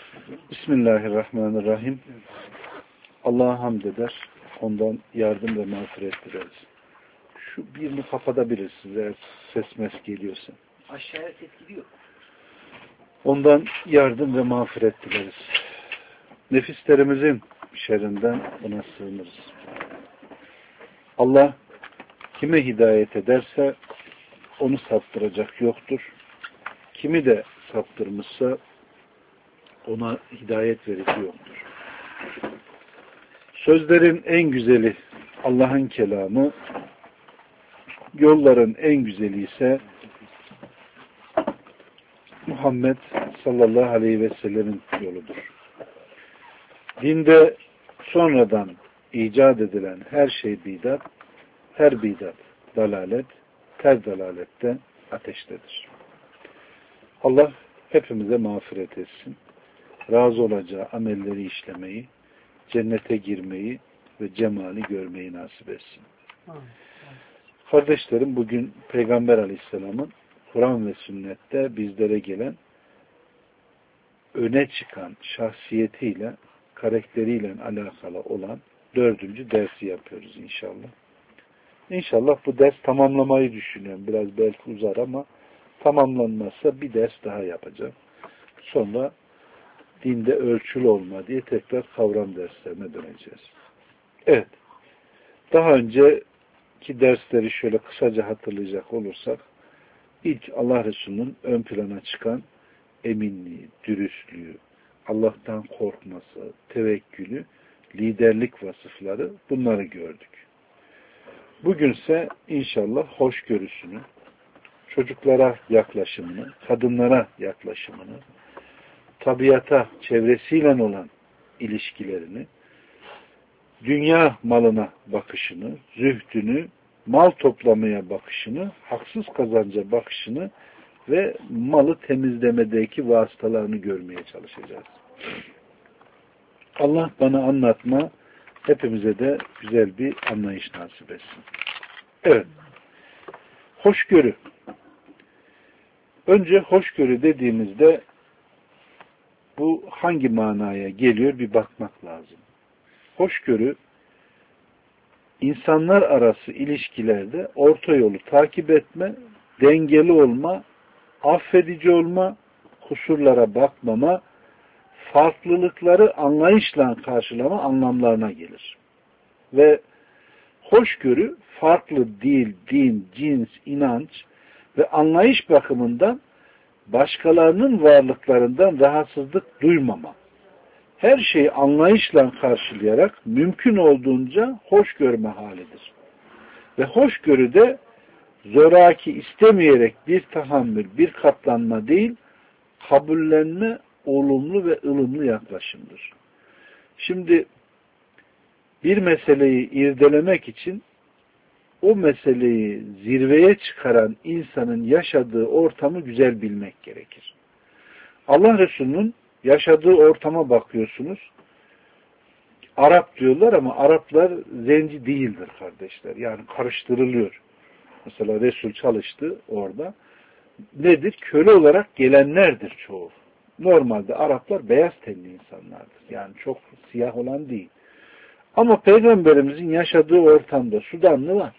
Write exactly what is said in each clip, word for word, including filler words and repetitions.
Bismillahirrahmanirrahim. Allah'a hamd eder. Ondan yardım ve mağfiret dileriz. Şu birini kapatabilirsiniz eğer ses mes geliyorsa. Aşağıya ses gidiyor. Ondan yardım ve mağfiret dileriz. Nefislerimizin şerrinden ona sığınırız. Allah kime hidayet ederse onu saptıracak yoktur. Kimi de saptırmışsa ona hidayet verici yoktur. Sözlerin en güzeli Allah'ın kelamı, yolların en güzeli ise Muhammed sallallahu aleyhi ve sellemin yoludur. Dinde sonradan icat edilen her şey bidat, her bidat dalalet, her dalalette ateştedir. Allah hepimize mağfiret etsin. Razı olacağı amelleri işlemeyi, cennete girmeyi ve cemali görmeyi nasip etsin. Kardeşlerim, bugün Peygamber Aleyhisselam'ın Kur'an ve sünnette bizlere gelen öne çıkan şahsiyetiyle, karakteriyle alakalı olan dördüncü dersi yapıyoruz inşallah. İnşallah bu ders tamamlamayı düşünüyorum. Biraz belki uzar ama tamamlanmazsa bir ders daha yapacağım. Sonra dinde ölçülü olma diye tekrar kavram derslerine döneceğiz. Evet. Daha önceki dersleri şöyle kısaca hatırlayacak olursak, ilk Allah Resulü'nün ön plana çıkan eminliği, dürüstlüğü, Allah'tan korkması, tevekkülü, liderlik vasıfları, bunları gördük. Bugünse inşallah hoşgörüsünü, çocuklara yaklaşımını, kadınlara yaklaşımını, tabiata, çevresiyle olan ilişkilerini, dünya malına bakışını, zühdünü, mal toplamaya bakışını, haksız kazanca bakışını ve malı temizlemedeki vasıtalarını görmeye çalışacağız. Allah bana anlatma, hepimize de güzel bir anlayış nasip etsin. Evet. Hoşgörü. Önce hoşgörü dediğimizde bu hangi manaya geliyor bir bakmak lazım. Hoşgörü, insanlar arası ilişkilerde orta yolu takip etme, dengeli olma, affedici olma, kusurlara bakmama, farklılıkları anlayışla karşılama anlamlarına gelir. Ve hoşgörü, farklı dil, din, cins, inanç ve anlayış bakımından başkalarının varlıklarından rahatsızlık duymama, her şeyi anlayışla karşılayarak mümkün olduğunca hoş görme halidir. Ve hoşgörü de zoraki istemeyerek bir tahammül, bir katlanma değil, kabullenme, olumlu ve ılımlı yaklaşımdır. Şimdi bir meseleyi irdelemek için o meseleyi zirveye çıkaran insanın yaşadığı ortamı güzel bilmek gerekir. Allah Resulü'nün yaşadığı ortama bakıyorsunuz. Arap diyorlar ama Araplar zenci değildir kardeşler. Yani karıştırılıyor. Mesela Resul çalıştı orada. Nedir? Köle olarak gelenlerdir çoğu. Normalde Araplar beyaz tenli insanlardır. Yani çok siyah olan değil. Ama Peygamberimizin yaşadığı ortamda Sudanlı var.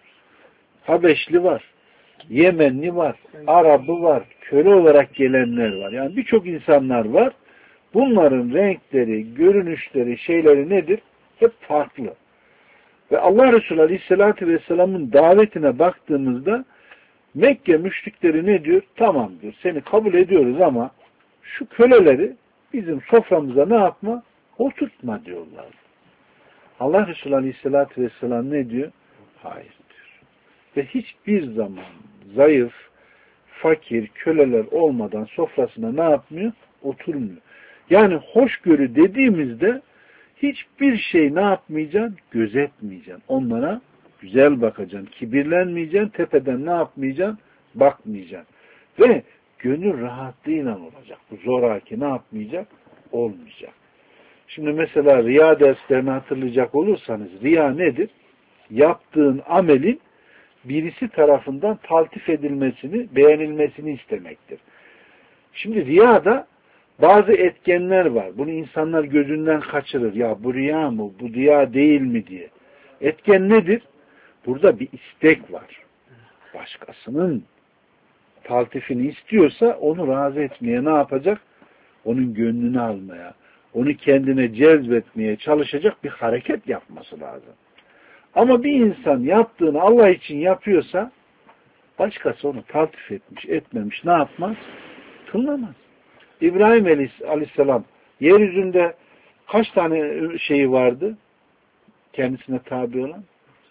Habeşli var. Yemenli var. Arabı var. Köle olarak gelenler var. Yani birçok insanlar var. Bunların renkleri, görünüşleri, şeyleri nedir? Hep farklı. Ve Allah Resulü Aleyhisselatü Vesselam'ın davetine baktığımızda Mekke müşrikleri ne diyor? Tamam diyor. Seni kabul ediyoruz ama şu köleleri bizim soframıza ne yapma? Oturtma diyorlar. Allah Resulü Aleyhisselatü Vesselam ne diyor? Hayır diyor. Ve hiçbir zaman zayıf, fakir, köleler olmadan sofrasına ne yapmıyor? Oturmuyor. Yani hoşgörü dediğimizde hiçbir şey ne yapmayacaksın? Gözetmeyeceksin. Onlara güzel bakacaksın. Kibirlenmeyeceksin. Tepeden ne yapmayacaksın? Bakmayacaksın. Ve gönül rahatlığıyla olacak. Bu zoraki ne yapmayacak? Olmayacak. Şimdi mesela riya derslerini hatırlayacak olursanız riya nedir? Yaptığın amelin birisi tarafından taltif edilmesini, beğenilmesini istemektir. Şimdi riya da Bazı etkenler var. Bunu insanlar gözünden kaçırır. Ya bu riya mı, bu riya değil mi diye. Etken nedir? Burada bir istek var. Başkasının taltifini istiyorsa onu razı etmeye ne yapacak? Onun gönlünü almaya, onu kendine cezbetmeye çalışacak bir hareket yapması lazım. Ama bir insan yaptığını Allah için yapıyorsa başkası onu taltif etmiş, etmemiş ne yapmaz? Tınlamaz. İbrahim Aleyhisselam yeryüzünde kaç tane şeyi vardı? Kendisine tabi olan?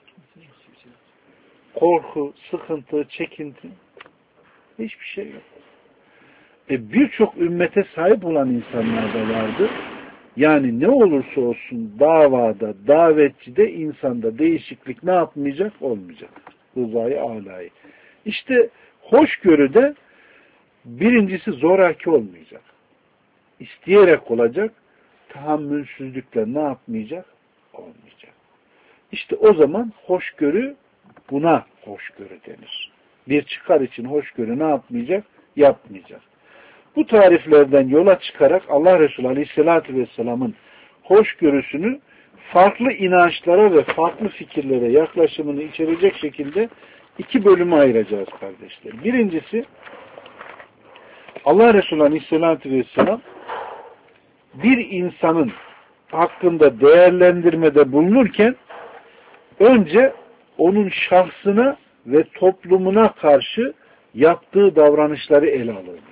Korku, sıkıntı, çekinti. Hiçbir şey yok. E birçok ümmete sahip olan insanlar da vardı. Yani ne olursa olsun davada, davetçide, insanda değişiklik ne yapmayacak? Olmayacak. Rızayı âlâyı. İşte hoşgörüde birincisi zoraki olmayacak. İsteyerek olacak. Tahammülsüzlükle ne yapmayacak? Olmayacak. İşte o zaman hoşgörü buna hoşgörü denir. Bir çıkar için hoşgörü ne yapmayacak? Yapmayacak. Bu tariflerden yola çıkarak Allah Resulü Aleyhisselatü Vesselam'ın hoşgörüsünü farklı inançlara ve farklı fikirlere yaklaşımını içerecek şekilde iki bölüme ayıracağız kardeşler. Birincisi Allah Resulü Aleyhisselatü Vesselam bir insanın hakkında değerlendirmede bulunurken önce onun şahsına ve toplumuna karşı yaptığı davranışları ele alırdı.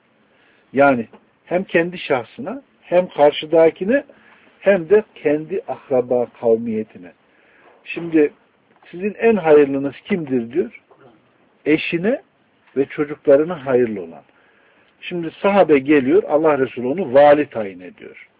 Yani hem kendi şahsına hem karşıdakine hem de kendi akraba kavmiyetine. Şimdi sizin en hayırlınız kimdir diyor? Eşine ve çocuklarına hayırlı olan. Şimdi sahabe geliyor, Allah Resulü onu vali tayin ediyor.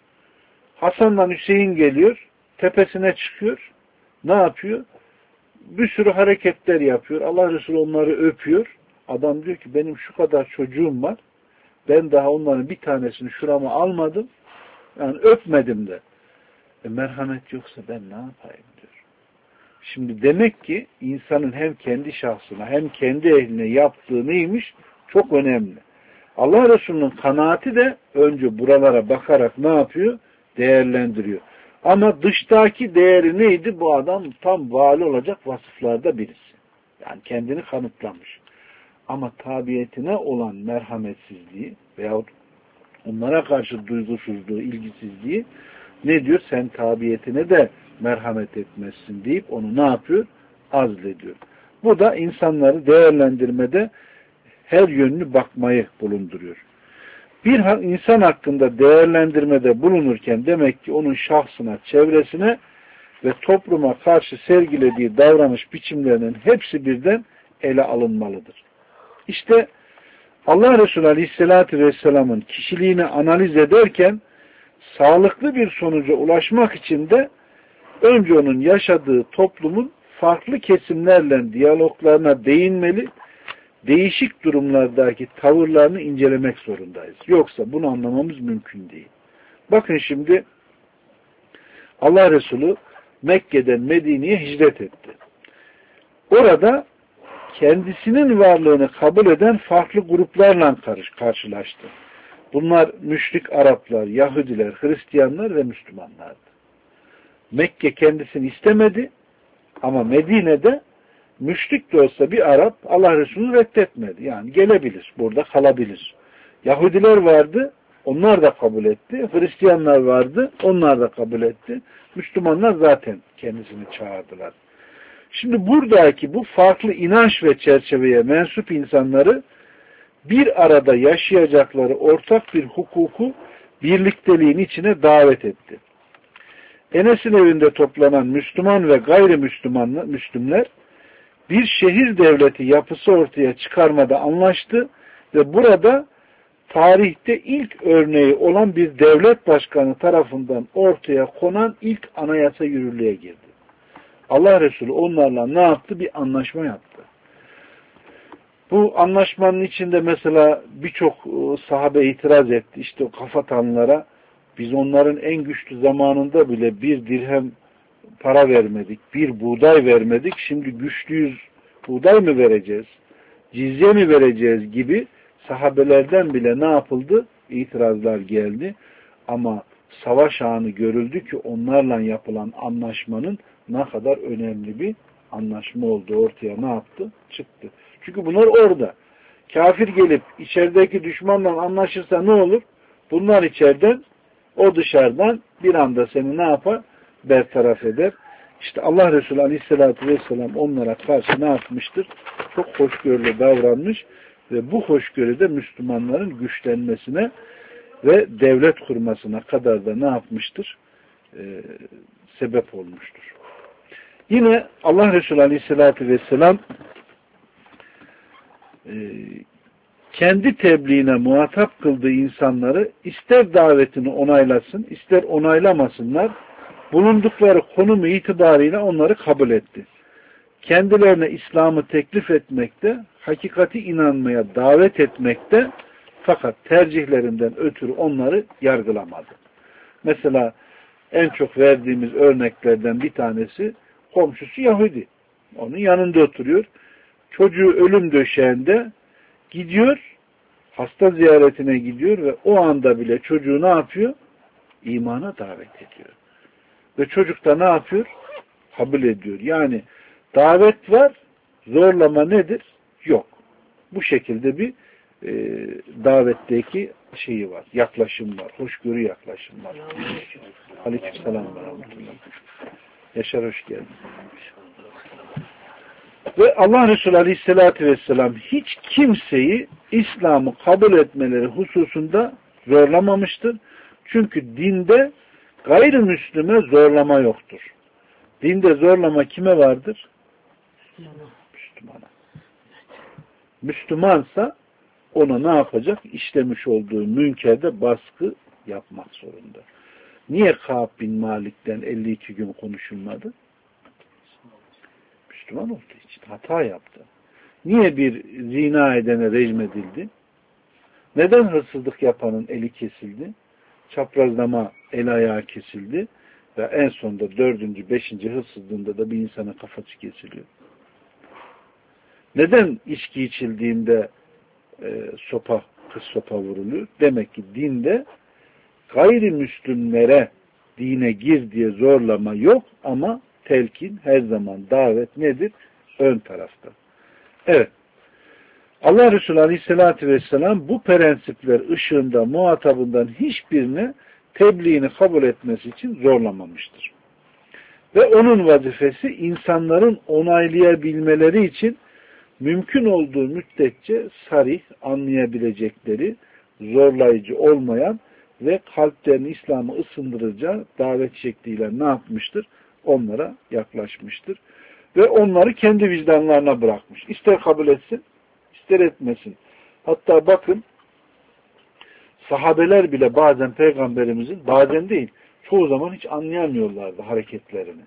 Hasan'la Hüseyin geliyor, tepesine çıkıyor. Ne yapıyor? Bir sürü hareketler yapıyor. Allah Resulü onları öpüyor. Adam diyor ki benim şu kadar çocuğum var. Ben daha onların bir tanesini şurama almadım. Yani öpmedim de. E, merhamet yoksa ben ne yapayım diyor. Şimdi demek ki insanın hem kendi şahsına hem kendi ehline yaptığı neymiş? Çok önemli. Allah Resulü'nün kanaati de önce buralara bakarak ne yapıyor? Değerlendiriyor. Ama dıştaki değeri neydi? Bu adam tam vali olacak vasıflarda birisi. Yani kendini kanıtlamış. Ama tabiyetine olan merhametsizliği veyahut onlara karşı duygusuzluğu, ilgisizliği ne diyor? Sen tabiyetine de merhamet etmezsin deyip onu ne yapıyor? Azlediyor. Bu da insanları değerlendirmede her yönlü bakmayı bulunduruyor. Bir insan hakkında değerlendirmede bulunurken demek ki onun şahsına, çevresine ve topluma karşı sergilediği davranış biçimlerinin hepsi birden ele alınmalıdır. İşte Allah Resulü Aleyhisselatü Vesselam'ın kişiliğini analiz ederken sağlıklı bir sonuca ulaşmak için de önce onun yaşadığı toplumun farklı kesimlerle diyaloglarına değinmeli, değişik durumlardaki tavırlarını incelemek zorundayız. Yoksa bunu anlamamız mümkün değil. Bakın şimdi Allah Resulü Mekke'den Medine'ye hicret etti. Orada kendisinin varlığını kabul eden farklı gruplarla karşılaştı. Bunlar müşrik Araplar, Yahudiler, Hristiyanlar ve Müslümanlardı. Mekke kendisini istemedi ama Medine'de müşrik de olsa bir Arap Allah Resulü'nü reddetmedi. Yani gelebilir, burada kalabilir. Yahudiler vardı, onlar da kabul etti. Hristiyanlar vardı, onlar da kabul etti. Müslümanlar zaten kendisini çağırdılar. Şimdi buradaki bu farklı inanç ve çerçeveye mensup insanları bir arada yaşayacakları ortak bir hukuku birlikteliğin içine davet etti. Enes'in evinde toplanan Müslüman ve gayrimüslimler Müslümanlar bir şehir devleti yapısı ortaya çıkarmada anlaştı ve burada tarihte ilk örneği olan bir devlet başkanı tarafından ortaya konan ilk anayasa yürürlüğe girdi. Allah Resulü onlarla ne yaptı? Bir anlaşma yaptı. Bu anlaşmanın içinde mesela birçok sahabe itiraz etti. İşte o kafatanlara biz onların en güçlü zamanında bile bir dirhem para vermedik, bir buğday vermedik. Şimdi güçlüyüz, buğday mı vereceğiz, cizye mi vereceğiz gibi sahabelerden bile ne yapıldı? itirazlar geldi. Ama savaş anı görüldü ki onlarla yapılan anlaşmanın ne kadar önemli bir anlaşma olduğu ortaya ne yaptı? Çıktı. Çünkü bunlar orada. Kafir gelip içerideki düşmanla anlaşırsa ne olur? Bunlar içeriden, o dışarıdan bir anda seni ne yapar? Bertaraf eder. İşte Allah Resulü Aleyhisselatü Vesselam onlara karşı ne yapmıştır? Çok hoşgörülü davranmış ve bu hoşgörüde Müslümanların güçlenmesine ve devlet kurmasına kadar da ne yapmıştır? Ee, sebep olmuştur. Yine Allah Resulü Aleyhisselatü Vesselam e, kendi tebliğine muhatap kıldığı insanları ister davetini onaylasın, ister onaylamasınlar, bulundukları konumu itibariyle onları kabul etti. Kendilerine İslam'ı teklif etmekte, hakikati inanmaya davet etmekte, fakat tercihlerinden ötürü onları yargılamadı. Mesela en çok verdiğimiz örneklerden bir tanesi, komşusu Yahudi. Onun yanında oturuyor. Çocuğu ölüm döşeğinde gidiyor, hasta ziyaretine gidiyor ve o anda bile çocuğu ne yapıyor? İmana davet ediyor. Ve çocuk da ne yapıyor? Kabul ediyor. Yani davet var, zorlama nedir? Yok. Bu şekilde bir e, davetteki şeyi var, yaklaşım var, hoşgörü yaklaşım var. Aleykümselam ve rahmetullah. Yaşar, hoş geldin. Ve Allah Resulü Aleyhisselatü Vesselam hiç kimseyi İslam'ı kabul etmeleri hususunda zorlamamıştır. Çünkü dinde gayrimüslime zorlama yoktur. Dinde zorlama kime vardır? Müslümana. Müslümansa ona ne yapacak? İşlemiş olduğu münkerde baskı yapmak zorunda. Niye Kâb bin Malik'ten elli iki gün konuşulmadı? Müslüman olduğu için hata yaptı. Niye bir zina edene rejim edildi? Neden hırsızlık yapanın eli kesildi? Çaprazlama el ayağı kesildi ve en sonunda dördüncü, beşinci hırsızlığında da bir insanın kafası kesiliyor. Neden içki içildiğinde e, sopa, kız sopa vuruluyor? Demek ki dinde gayrimüslimlere dine gir diye zorlama yok ama telkin, her zaman davet nedir? Ön tarafta. Evet. Allah Resulü Aleyhisselatü Vesselam bu prensipler ışığında muhatabından hiçbirine tebliğini kabul etmesi için zorlamamıştır. Ve onun vazifesi insanların onaylayabilmeleri için mümkün olduğu müddetçe sarih, anlayabilecekleri, zorlayıcı olmayan ve kalplerini İslam'ı ısındırıcı davet şekliyle ne yapmıştır? Onlara yaklaşmıştır. Ve onları kendi vicdanlarına bırakmış. İster kabul etsin, ister etmesin. Hatta bakın, sahabeler bile bazen peygamberimizin, bazen değil, çoğu zaman hiç anlayamıyorlardı hareketlerini.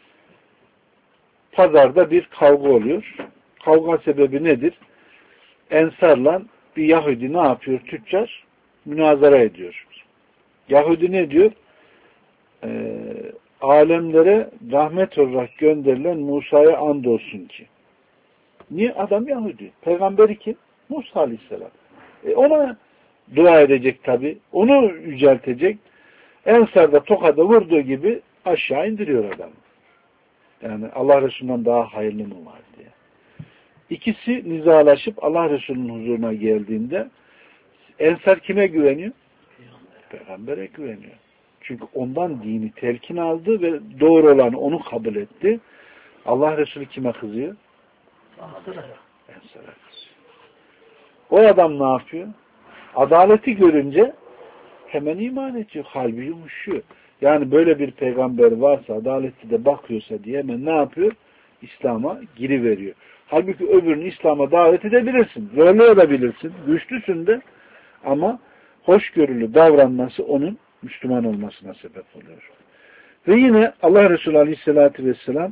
Pazarda bir kavga oluyor. Kavga sebebi nedir? Ensarla bir Yahudi ne yapıyor? Tüccar münazara ediyor. Yahudi ne diyor? Ee, alemlere rahmet olarak gönderilen Musa'ya andolsun ki. Niye? Adam Yahudi. Peygamberi kim? Musa Aleyhisselam. E ona dua edecek tabi. Onu yüceltecek. Ensar'da tokada vurduğu gibi aşağı indiriyor adamı. Yani Allah Resulü'nden daha hayırlı mı var diye. İkisi nizalaşıp Allah Resulü'nün huzuruna geldiğinde Ensar kime güveniyor? Peygamber'e güveniyor. Çünkü ondan dini telkin aldı ve doğru olanı onu kabul etti. Allah Resulü kime kızıyor? Ensar'a kızıyor. O adam ne yapıyor? Adaleti görünce hemen iman ediyor. Kalbi yumuşuyor. Yani böyle bir peygamber varsa, adaletli de bakıyorsa diye hemen ne yapıyor? İslam'a giriveriyor. Halbuki öbürünü İslam'a davet edebilirsin. Zorlayabilirsin. Güçlüsün de ama hoşgörülü davranması onun Müslüman olmasına sebep oluyor. Ve yine Allah Resulü Aleyhisselatü Vesselam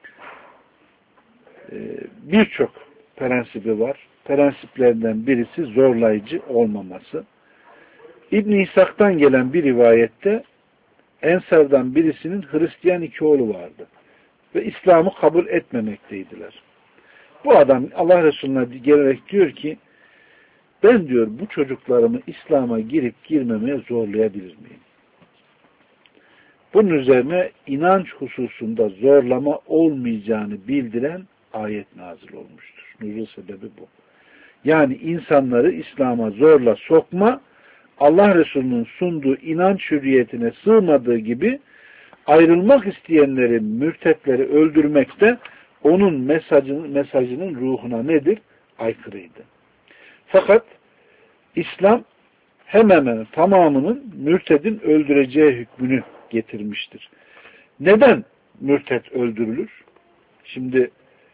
birçok prensibi var. Prensiplerden birisi zorlayıcı olmaması. İbn-i İshak'tan gelen bir rivayette Ensar'dan birisinin Hristiyan iki oğlu vardı. Ve İslam'ı kabul etmemekteydiler. Bu adam Allah Resulü'ne gelerek diyor ki ben diyor bu çocuklarımı İslam'a girip girmemeye zorlayabilir miyim? Bunun üzerine inanç hususunda zorlama olmayacağını bildiren ayet nazil olmuştur. Nuzul sebebi bu. Yani insanları İslam'a zorla sokma, Allah Resulü'nün sunduğu inanç hürriyetine sığmadığı gibi ayrılmak isteyenleri, mürtetleri öldürmek de onun mesajının, mesajının ruhuna nedir? Aykırıydı. Fakat İslam hemen hemen tamamının mürtedin öldüreceği hükmünü getirmiştir. Neden mürted öldürülür? Şimdi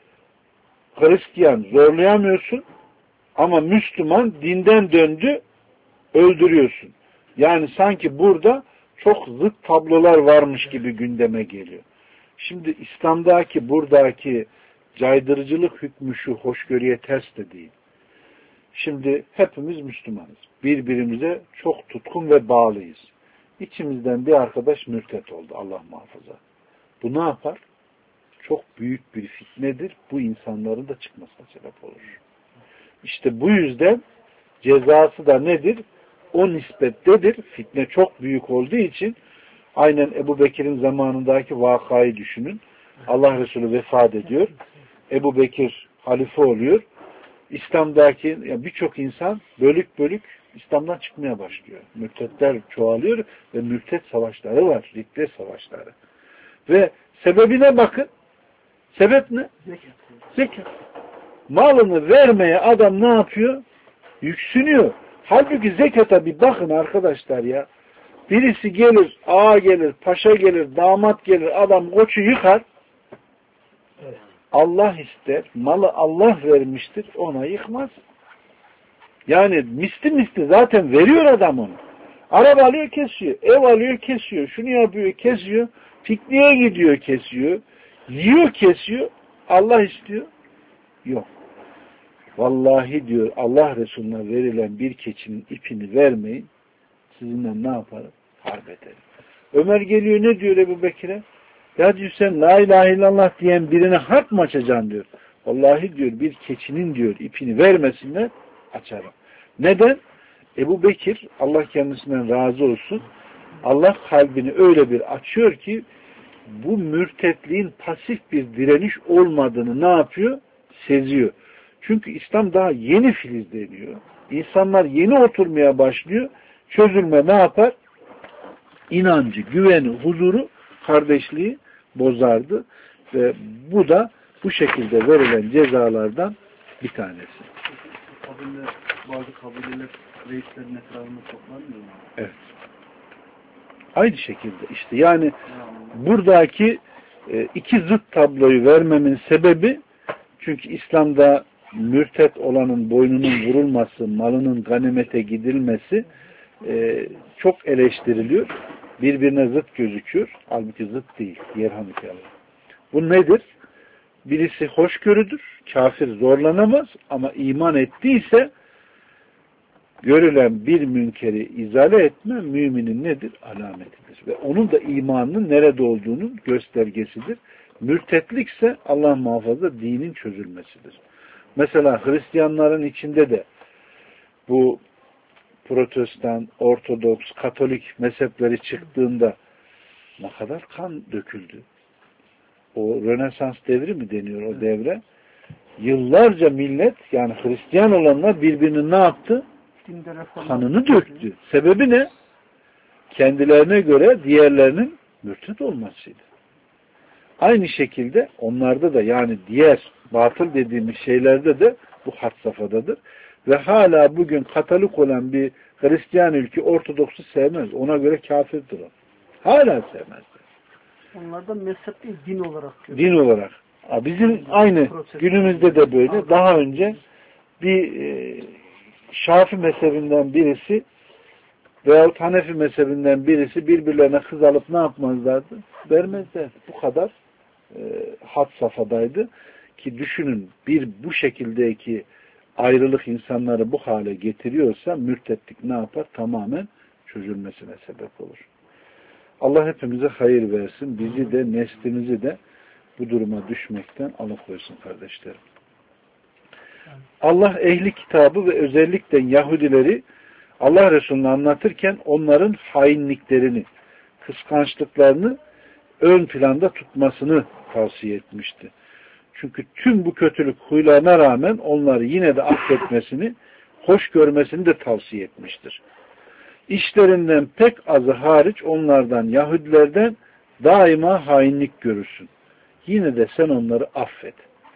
Hristiyan zorlayamıyorsun ama Müslüman dinden döndü, öldürüyorsun. Yani sanki burada çok zıt tablolar varmış gibi gündeme geliyor. Şimdi İslam'daki buradaki caydırıcılık hükmü şu, hoşgörüye ters de değil. Şimdi hepimiz Müslümanız. Birbirimize çok tutkun ve bağlıyız. İçimizden bir arkadaş mürtet oldu, Allah muhafaza. Bu ne yapar? Çok büyük bir fitnedir. Bu insanların da çıkmasına sebep olur. İşte bu yüzden cezası da nedir? O nispettedir. Fitne çok büyük olduğu için aynen Ebu Bekir'in zamanındaki vakayı düşünün. Allah Resulü vefat ediyor. Ebu Bekir halife oluyor. İslam'daki yani birçok insan bölük bölük İslam'dan çıkmaya başlıyor. Mürtetler çoğalıyor ve mürtet savaşları var. Riddet savaşları. Ve sebebine bakın. Sebep ne? Zekat. Zekat. Malını vermeye adam ne yapıyor? Yüksünüyor. Halbuki zekata bir bakın arkadaşlar ya. Birisi gelir, ağa gelir, paşa gelir, damat gelir, adam koçu yıkar. Evet. Allah ister, malı Allah vermiştir, ona yıkmaz. Yani misli misli zaten veriyor adam onu. Araba alıyor, kesiyor. Ev alıyor, kesiyor. Şunu yapıyor, kesiyor. Pikniğe gidiyor, kesiyor. Yiyor, kesiyor. Allah istiyor. Yok. Vallahi diyor Allah Resulüne verilen bir keçinin ipini vermeyin. Sizinle ne yaparım? Harp ederim. Ömer geliyor ne diyor Ebu Bekir'e? Ya diyor sen la ilahe illallah diyen birine harp mı açacaksın diyor. Vallahi diyor bir keçinin diyor ipini vermesinler açarım. Neden? Ebu Bekir Allah kendisinden razı olsun. Allah kalbini öyle bir açıyor ki bu mürtetliğin pasif bir direniş olmadığını ne yapıyor? Seziyor. Çünkü İslam daha yeni filizleniyor. İnsanlar yeni oturmaya başlıyor. Çözülme ne yapar? İnancı, güveni, huzuru, kardeşliği bozardı. Ve bu da bu şekilde verilen cezalardan bir tanesi. Kabile, bazı kabileler reislerin etrafında toplanmıyor mu? Evet. Aynı şekilde işte yani buradaki iki zıt tabloyu vermemin sebebi çünkü İslam'da mürtet olanın boynunun vurulması, malının ganimete gidilmesi e, çok eleştiriliyor. Birbirine zıt gözüküyor. Halbuki zıt değil. Yerhamdülillah. Bu nedir? Birisi hoşgörüdür. Kafir zorlanamaz ama iman ettiyse görülen bir münkeri izale etme müminin nedir? Alametidir. Ve onun da imanının nerede olduğunun göstergesidir. Mürtetlikse Allah muhafaza dinin çözülmesidir. Mesela Hristiyanların içinde de bu Protestan, Ortodoks, Katolik mezhepleri çıktığında ne kadar kan döküldü. O Rönesans devri mi deniyor o devre? Yıllarca millet yani Hristiyan olanlar birbirini ne yaptı? Kanını döktü. Sebebi ne? Kendilerine göre diğerlerinin mürtet olmasıydı. Aynı şekilde onlarda da yani diğer batıl dediğimiz şeylerde de bu had safhadadır. Ve hala bugün Katolik olan bir Hristiyan ülke Ortodoks'u sevmez. Ona göre kafirdir o. Hala sevmezler. Onlar da mezhep değil, din olarak görüyor. Din olarak. Bizim aynı günümüzde de böyle. Daha önce bir e, Şafii mezhebinden birisi veyahut Hanefi mezhebinden birisi birbirlerine kız alıp ne yapmazlardı? Vermezlerdi. Bu kadar e, had safhadaydı. Ki düşünün bir bu şekildeki ayrılık insanları bu hale getiriyorsa mürtetlik ne yapar? Tamamen çözülmesine sebep olur. Allah hepimize hayır versin. Bizi de neslimizi de bu duruma düşmekten alıkoysun kardeşlerim. Allah ehli kitabı ve özellikle Yahudileri Allah Resulü'nü anlatırken onların hainliklerini, kıskançlıklarını ön planda tutmasını tavsiye etmişti. Çünkü tüm bu kötülük huylarına rağmen onları yine de affetmesini, hoş görmesini de tavsiye etmiştir. İşlerinden pek azı hariç onlardan, Yahudilerden daima hainlik görürsün. Yine de sen onları affet.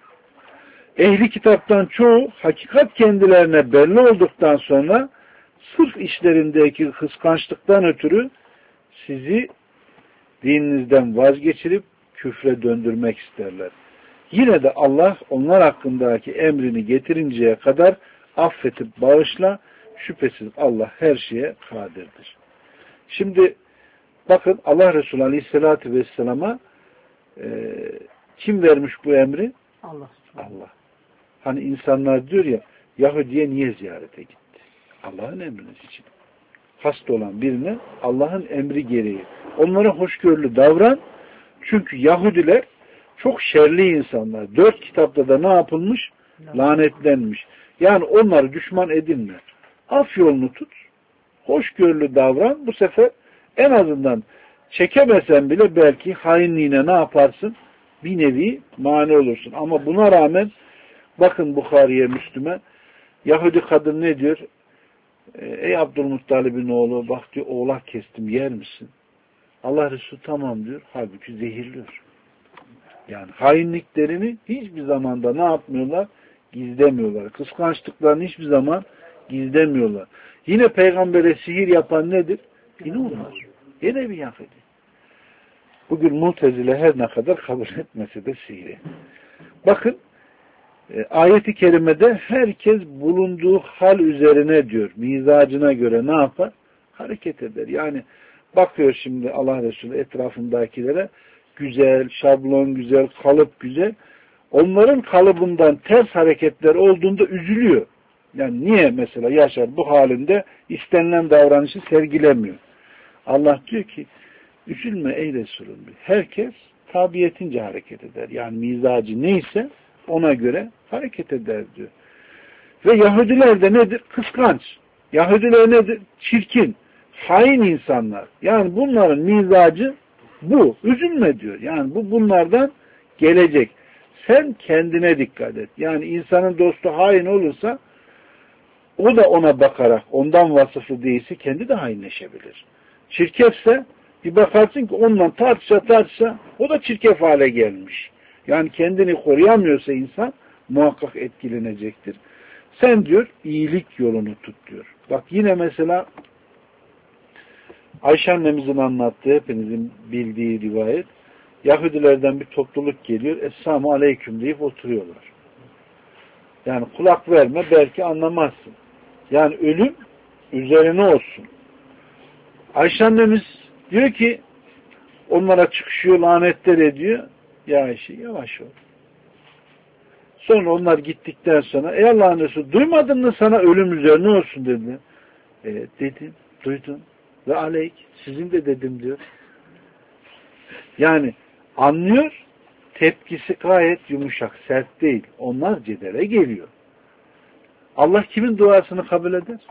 Ehli kitaptan çoğu hakikat kendilerine belli olduktan sonra sırf işlerindeki kıskançlıktan ötürü sizi dininizden vazgeçirip küfre döndürmek isterler. Yine de Allah onlar hakkındaki emrini getirinceye kadar affetip bağışla, şüphesiz Allah her şeye kadirdir. Şimdi bakın Allah Resulü Aleyhisselatü Vesselam'a e, kim vermiş bu emri? Allah. Allah. Hani insanlar diyor ya, Yahudi'ye niye ziyarete gitti? Allah'ın emriniz için. Hasta olan birine Allah'ın emri gereği. Onlara hoşgörülü davran. Çünkü Yahudiler çok şerli insanlar. Dört kitapta da ne yapılmış? Lanetlenmiş. Yani onları düşman edinme. Af yolunu tut. Hoşgörülü davran. Bu sefer en azından çekemesen bile belki hainliğine ne yaparsın? Bir nevi mani olursun. Ama buna rağmen bakın Bukhari'ye, Müslüme, Yahudi kadın ne diyor? Ey Abdülmuttalib'in oğlu, bak diyor, oğlak kestim, yer misin? Allah Resulü tamam diyor. Halbuki zehirliyor. Yani hainliklerini hiçbir zamanda ne yapmıyorlar? Gizlemiyorlar. Kıskançlıklarını hiçbir zaman gizlemiyorlar. Yine peygambere sihir yapan nedir? Yine onlar. Yine bir Yahudi. Bugün Mu'tezile her ne kadar kabul etmese de sihiri. Bakın e, ayet-i kerimede herkes bulunduğu hal üzerine diyor. Mizacına göre ne yapar? Hareket eder. Yani bakıyor şimdi Allah Resulü etrafındakilere, güzel, şablon güzel, kalıp güzel. Onların kalıbından ters hareketler olduğunda üzülüyor. Yani niye mesela Yaşar bu halinde istenilen davranışı sergilemiyor? Allah diyor ki üzülme ey Resulüm. Herkes tabiyetince hareket eder. Yani mizacı neyse ona göre hareket eder diyor. Ve Yahudiler de nedir? Kıskanç. Yahudiler nedir? Çirkin. Hain insanlar. Yani bunların mizacı bu. Üzülme diyor. Yani bu bunlardan gelecek. Sen kendine dikkat et. Yani insanın dostu hain olursa o da ona bakarak ondan vasıflı değilse kendi de hainleşebilir. Çirkefse bir bakarsın ki ondan tartışa tartışa o da çirkef hale gelmiş. Yani kendini koruyamıyorsa insan muhakkak etkilenecektir. Sen diyor iyilik yolunu tut diyor. Bak yine mesela Ayşe annemizin anlattığı, hepinizin bildiği rivayet, Yahudilerden bir topluluk geliyor, Esselamu Aleyküm deyip oturuyorlar. Yani kulak verme, belki anlamazsın. Yani ölüm üzerine olsun. Ayşe annemiz diyor ki, onlara çıkışıyor, lanetler ediyor. Ya Ayşe yavaş ol. Sonra onlar gittikten sonra, ey Allah'ın Resulü, duymadın mı sana ölüm üzerine olsun dedi. E, dedim, duydum. Ve aleyk, sizin de dedim diyor. Yani anlıyor, tepkisi gayet yumuşak, sert değil. Onlar cedele geliyor. Allah kimin duasını kabul eder?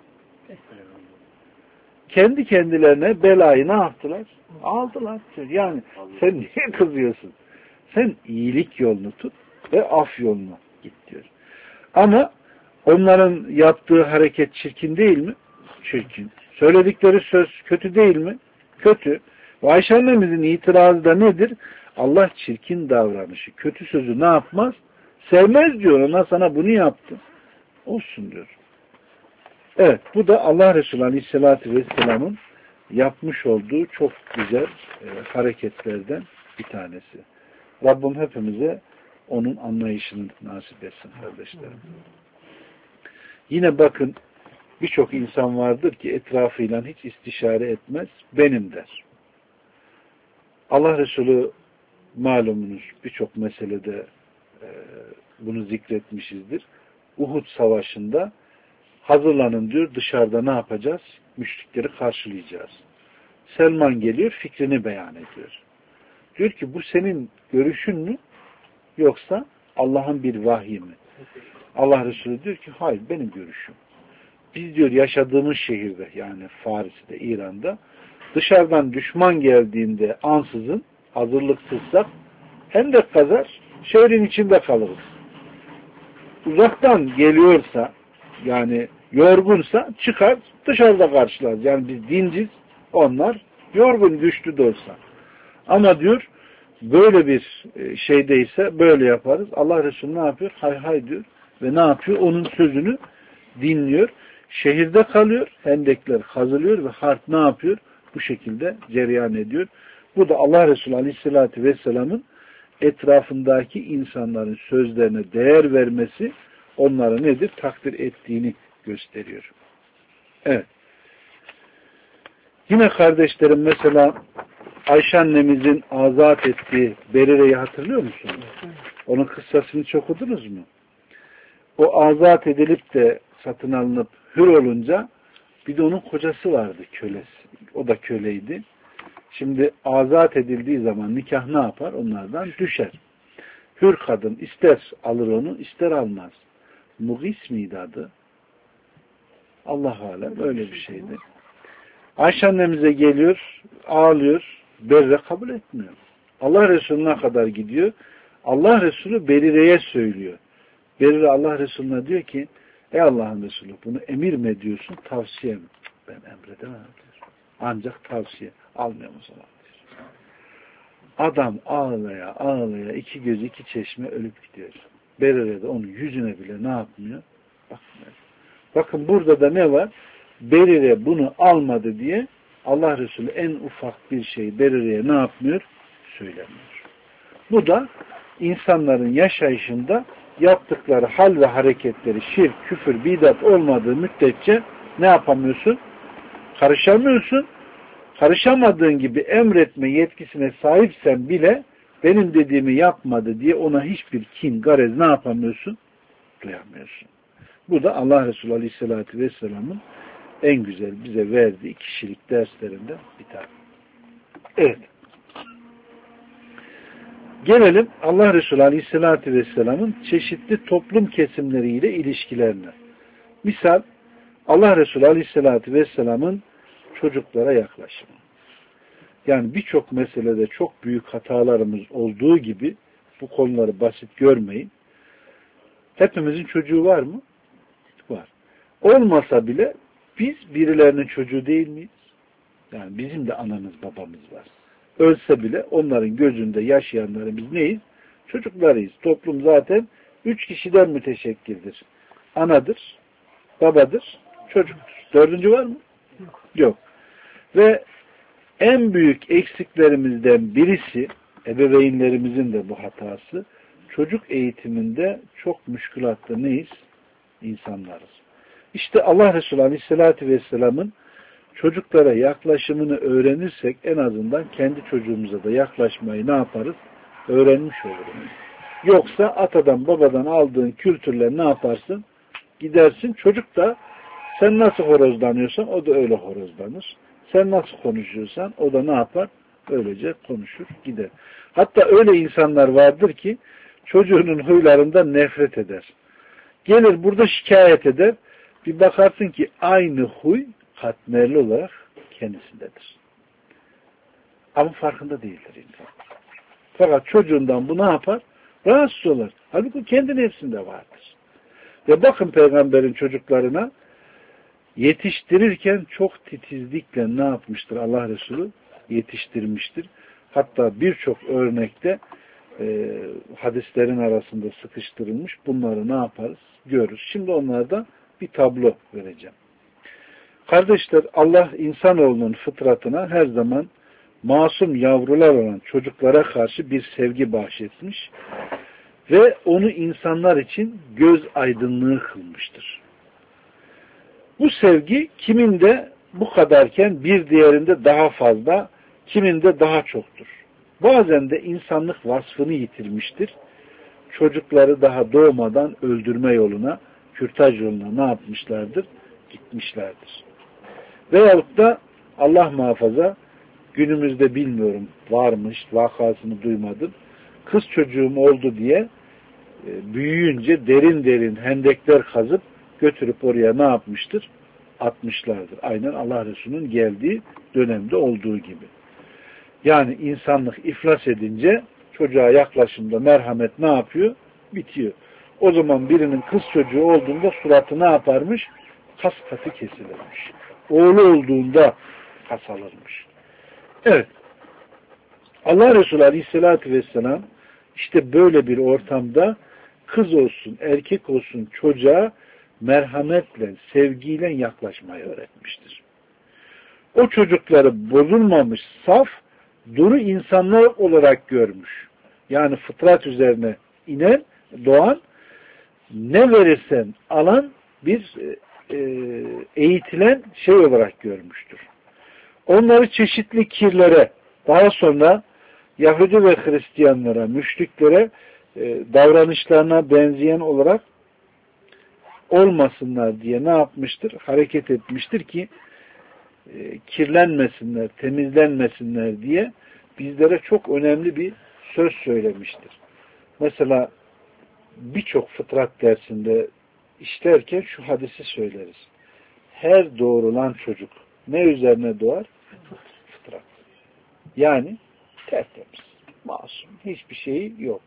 Kendi kendilerine belayı ne yaptılar? Aldılar. Yani sen niye kızıyorsun? Sen iyilik yolunu tut ve af yoluna git diyor. Ama onların yaptığı hareket çirkin değil mi? Çirkin. Söyledikleri söz kötü değil mi? Kötü. Ve Ayşe annemizin itirazı da nedir? Allah çirkin davranışı, kötü sözü ne yapmaz? Sevmez diyor. Ona sana bunu yaptı. Olsun diyor. Evet. Bu da Allah Resulü Aleyhisselatü Vesselam'ın yapmış olduğu çok güzel e, hareketlerden bir tanesi. Rabbim hepimize onun anlayışını nasip etsin kardeşlerim. Yine bakın birçok insan vardır ki etrafıyla hiç istişare etmez. Benim der. Allah Resulü malumunuz birçok meselede e, bunu zikretmişizdir. Uhud Savaşı'nda hazırlanın diyor, dışarıda ne yapacağız? Müşrikleri karşılayacağız. Selman geliyor, fikrini beyan ediyor. Diyor ki bu senin görüşün mü? Yoksa Allah'ın bir vahyi mi? Allah Resulü diyor ki hayır benim görüşüm. Biz diyor yaşadığımız şehirde yani Faris'te, İran'da dışarıdan düşman geldiğinde ansızın hazırlıksızsak hendek kazar şehrin içinde kalırız. Uzaktan geliyorsa yani yorgunsa çıkar dışarıda karşılarız. Yani biz dinciz, onlar yorgun güçlü de olsa. Ama diyor böyle bir şeydeyse böyle yaparız. Allah Resulü ne yapıyor? Hay hay diyor ve ne yapıyor? Onun sözünü dinliyor. Şehirde kalıyor. Hendekler kazılıyor ve harp ne yapıyor? Bu şekilde cereyan ediyor. Bu da Allah Resulü Aleyhisselatü Vesselam'ın etrafındaki insanların sözlerine değer vermesi onları nedir? Takdir ettiğini gösteriyor. Evet. Yine kardeşlerim mesela Ayşe annemizin azat ettiği Berire'yi hatırlıyor musunuz? Onun kıssasını çok okudunuz mu? O azat edilip de satın alınıp hür olunca bir de onun kocası vardı kölesi. O da köleydi. Şimdi azat edildiği zaman nikah ne yapar? Onlardan düşer. Hür kadın ister alır onu ister almaz. Mugis miydi adı? Allah alem öyle bir şeydi. Ayşe annemize geliyor, ağlıyor, Berre kabul etmiyor. Allah Resulü'ne kadar gidiyor. Allah Resulü Berire'ye söylüyor. Berire Allah Resulü'ne diyor ki ey Allah'ın Resulü bunu emir mi ediyorsun, tavsiye mi? Ben emredemem diyor. Ancak tavsiye. Almıyorum o zaman diyor. Adam ağlaya ağlaya iki göz iki çeşme ölüp gidiyor. Berire de onun yüzüne bile ne yapmıyor? Bakmıyor. Bakın burada da ne var? Berire bunu almadı diye Allah Resulü en ufak bir şey Berire'ye ne yapmıyor? Söylemiyor. Bu da insanların yaşayışında yaptıkları hal ve hareketleri şirk, küfür, bidat olmadığı müddetçe ne yapamıyorsun? Karışamıyorsun. Karışamadığın gibi emretme yetkisine sahipsen bile benim dediğimi yapmadı diye ona hiçbir kin, garez ne yapamıyorsun? Duyamıyorsun. Bu da Allah Resulü Aleyhisselatü Vesselam'ın en güzel bize verdiği kişilik derslerinden bir tane. Evet. Gelelim Allah Resulü Aleyhisselatü Vesselam'ın çeşitli toplum kesimleriyle ilişkilerine. Misal Allah Resulü Aleyhisselatü Vesselam'ın çocuklara yaklaşımı. Yani birçok meselede çok büyük hatalarımız olduğu gibi bu konuları basit görmeyin. Hepimizin çocuğu var mı? Var. Olmasa bile biz birilerinin çocuğu değil miyiz? Yani bizim de anamız babamız var. Ölse bile onların gözünde yaşayanları biz neyiz? Çocuklarıyız. Toplum zaten üç kişiden müteşekkildir. Anadır, babadır, çocuktur. Dördüncü var mı? Yok. Yok. Ve en büyük eksiklerimizden birisi, ebeveynlerimizin de bu hatası, çocuk eğitiminde çok müşkülatlı neyiz? İnsanlarız. İşte Allah Resulü Aleyhisselatü Vesselam'ın çocuklara yaklaşımını öğrenirsek en azından kendi çocuğumuza da yaklaşmayı ne yaparız? Öğrenmiş oluruz. Yoksa atadan babadan aldığın kültürle ne yaparsın? Gidersin. Çocuk da sen nasıl horozlanıyorsan o da öyle horozlanır. Sen nasıl konuşuyorsan o da ne yapar? Öylece konuşur gider. Hatta öyle insanlar vardır ki çocuğunun huylarından nefret eder. Gelir burada şikayet eder. Bir bakarsın ki aynı huy katmerli olarak kendisindedir. Ama farkında değildir insan. Fakat çocuğundan bu ne yapar? Rahatsız olur. Halbuki kendi nefsinde vardır. Ve bakın peygamberin çocuklarına yetiştirirken çok titizlikle ne yapmıştır Allah Resulü? Yetiştirmiştir. Hatta birçok örnekte e, hadislerin arasında sıkıştırılmış. Bunları ne yaparız? Görürüz. Şimdi onlardan bir tablo vereceğim. Kardeşler, Allah insanoğlunun fıtratına her zaman masum yavrular olan çocuklara karşı bir sevgi bahşetmiş ve onu insanlar için göz aydınlığı kılmıştır. Bu sevgi kiminde bu kadarken bir diğerinde daha fazla, kiminde daha çoktur. Bazen de insanlık vasfını yitirmiştir. Çocukları daha doğmadan öldürme yoluna, kürtaj yoluna ne yapmışlardır? Gitmişlerdir. Veyahut da Allah muhafaza günümüzde bilmiyorum varmış, vakasını duymadım. Kız çocuğum oldu diye e, büyüyünce derin derin hendekler kazıp götürüp oraya ne yapmıştır? Atmışlardır. Aynen Allah Resulü'nün geldiği dönemde olduğu gibi. Yani insanlık iflas edince çocuğa yaklaşımda merhamet ne yapıyor? Bitiyor. O zaman birinin kız çocuğu olduğunda suratı ne yaparmış? Kas katı kesilirmiş. Oğlu olduğunda kas alırmış. Evet. Allah Resulü Aleyhisselatü Vesselam işte böyle bir ortamda kız olsun, erkek olsun çocuğa merhametle, sevgiyle yaklaşmayı öğretmiştir. O çocukları bozulmamış, saf, duru insanlar olarak görmüş. Yani fıtrat üzerine inen, doğan, ne verirsen alan bir e, eğitilen şey olarak görmüştür. Onları çeşitli kirlere, daha sonra Yahudi ve Hristiyanlara, müşriklere e, davranışlarına benzeyen olarak olmasınlar diye ne yapmıştır? Hareket etmiştir ki e, kirlenmesinler, temizlenmesinler diye bizlere çok önemli bir söz söylemiştir. Mesela birçok fıtrat dersinde işlerken şu hadisi söyleriz. Her doğrulan çocuk ne üzerine doğar? Fıtrat. Yani tertemiz, masum, hiçbir şeyi yok.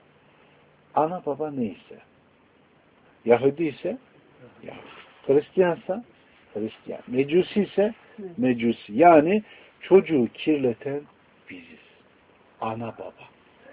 Ana baba neyse, Yahudi ise Yahudi, Hristiyansa Hristiyan, Mecusi ise Mecusi. Yani çocuğu kirleten biziz. Ana baba.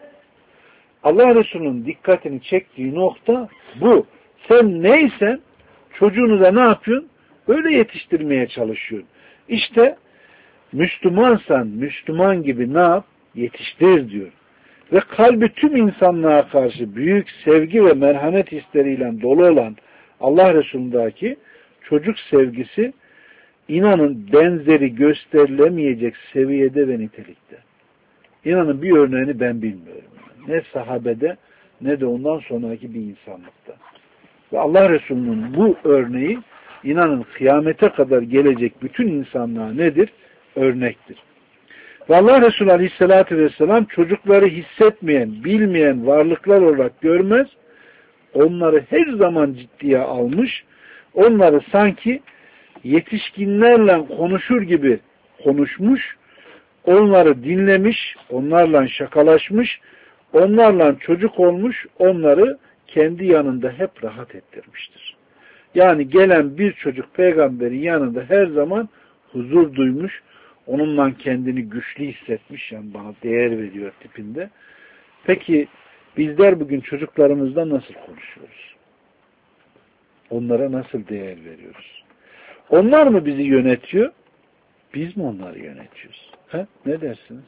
Allah Resulü'nün dikkatini çektiği nokta bu. Sen neysen çocuğunu da ne yapıyorsun? Öyle yetiştirmeye çalışıyorsun. İşte Müslümansan Müslüman gibi ne yap? Yetiştir diyor. Ve kalbi tüm insanlığa karşı büyük sevgi ve merhamet hisleriyle dolu olan Allah Resulü'ndeki çocuk sevgisi inanın benzeri gösterilemeyecek seviyede ve nitelikte. İnanın bir örneğini ben bilmiyorum. Ne sahabede ne de ondan sonraki bir insanlıkta. Ve Allah Resulü'nün bu örneği inanın kıyamete kadar gelecek bütün insanlığa nedir? Örnektir. Ve Allah Resulü Aleyhisselatü Vesselam çocukları hissetmeyen, bilmeyen varlıklar olarak görmez, onları her zaman ciddiye almış, onları sanki yetişkinlerle konuşur gibi konuşmuş, onları dinlemiş, onlarla şakalaşmış, onlarla çocuk olmuş, onları kendi yanında hep rahat ettirmiştir. Yani gelen bir çocuk peygamberin yanında her zaman huzur duymuş, onunla kendini güçlü hissetmiş, yani bana değer veriyor tipinde. Peki bizler bugün çocuklarımızla nasıl konuşuyoruz? Onlara nasıl değer veriyoruz? Onlar mı bizi yönetiyor? Biz mi onları yönetiyoruz? He? Ne dersiniz?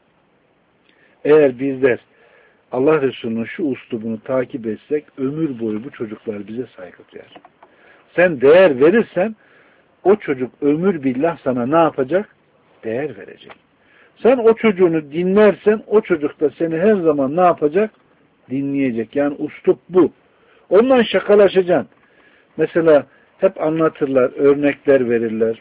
Eğer bizler Allah Resulü'nün şu uslubunu takip etsek ömür boyu bu çocuklar bize saygı duyar. Sen değer verirsen o çocuk ömür billah sana ne yapacak? Değer verecek. Sen o çocuğunu dinlersen o çocuk da seni her zaman ne yapacak? Dinleyecek. Yani uslup bu. Ondan şakalaşacaksın. Mesela hep anlatırlar, örnekler verirler.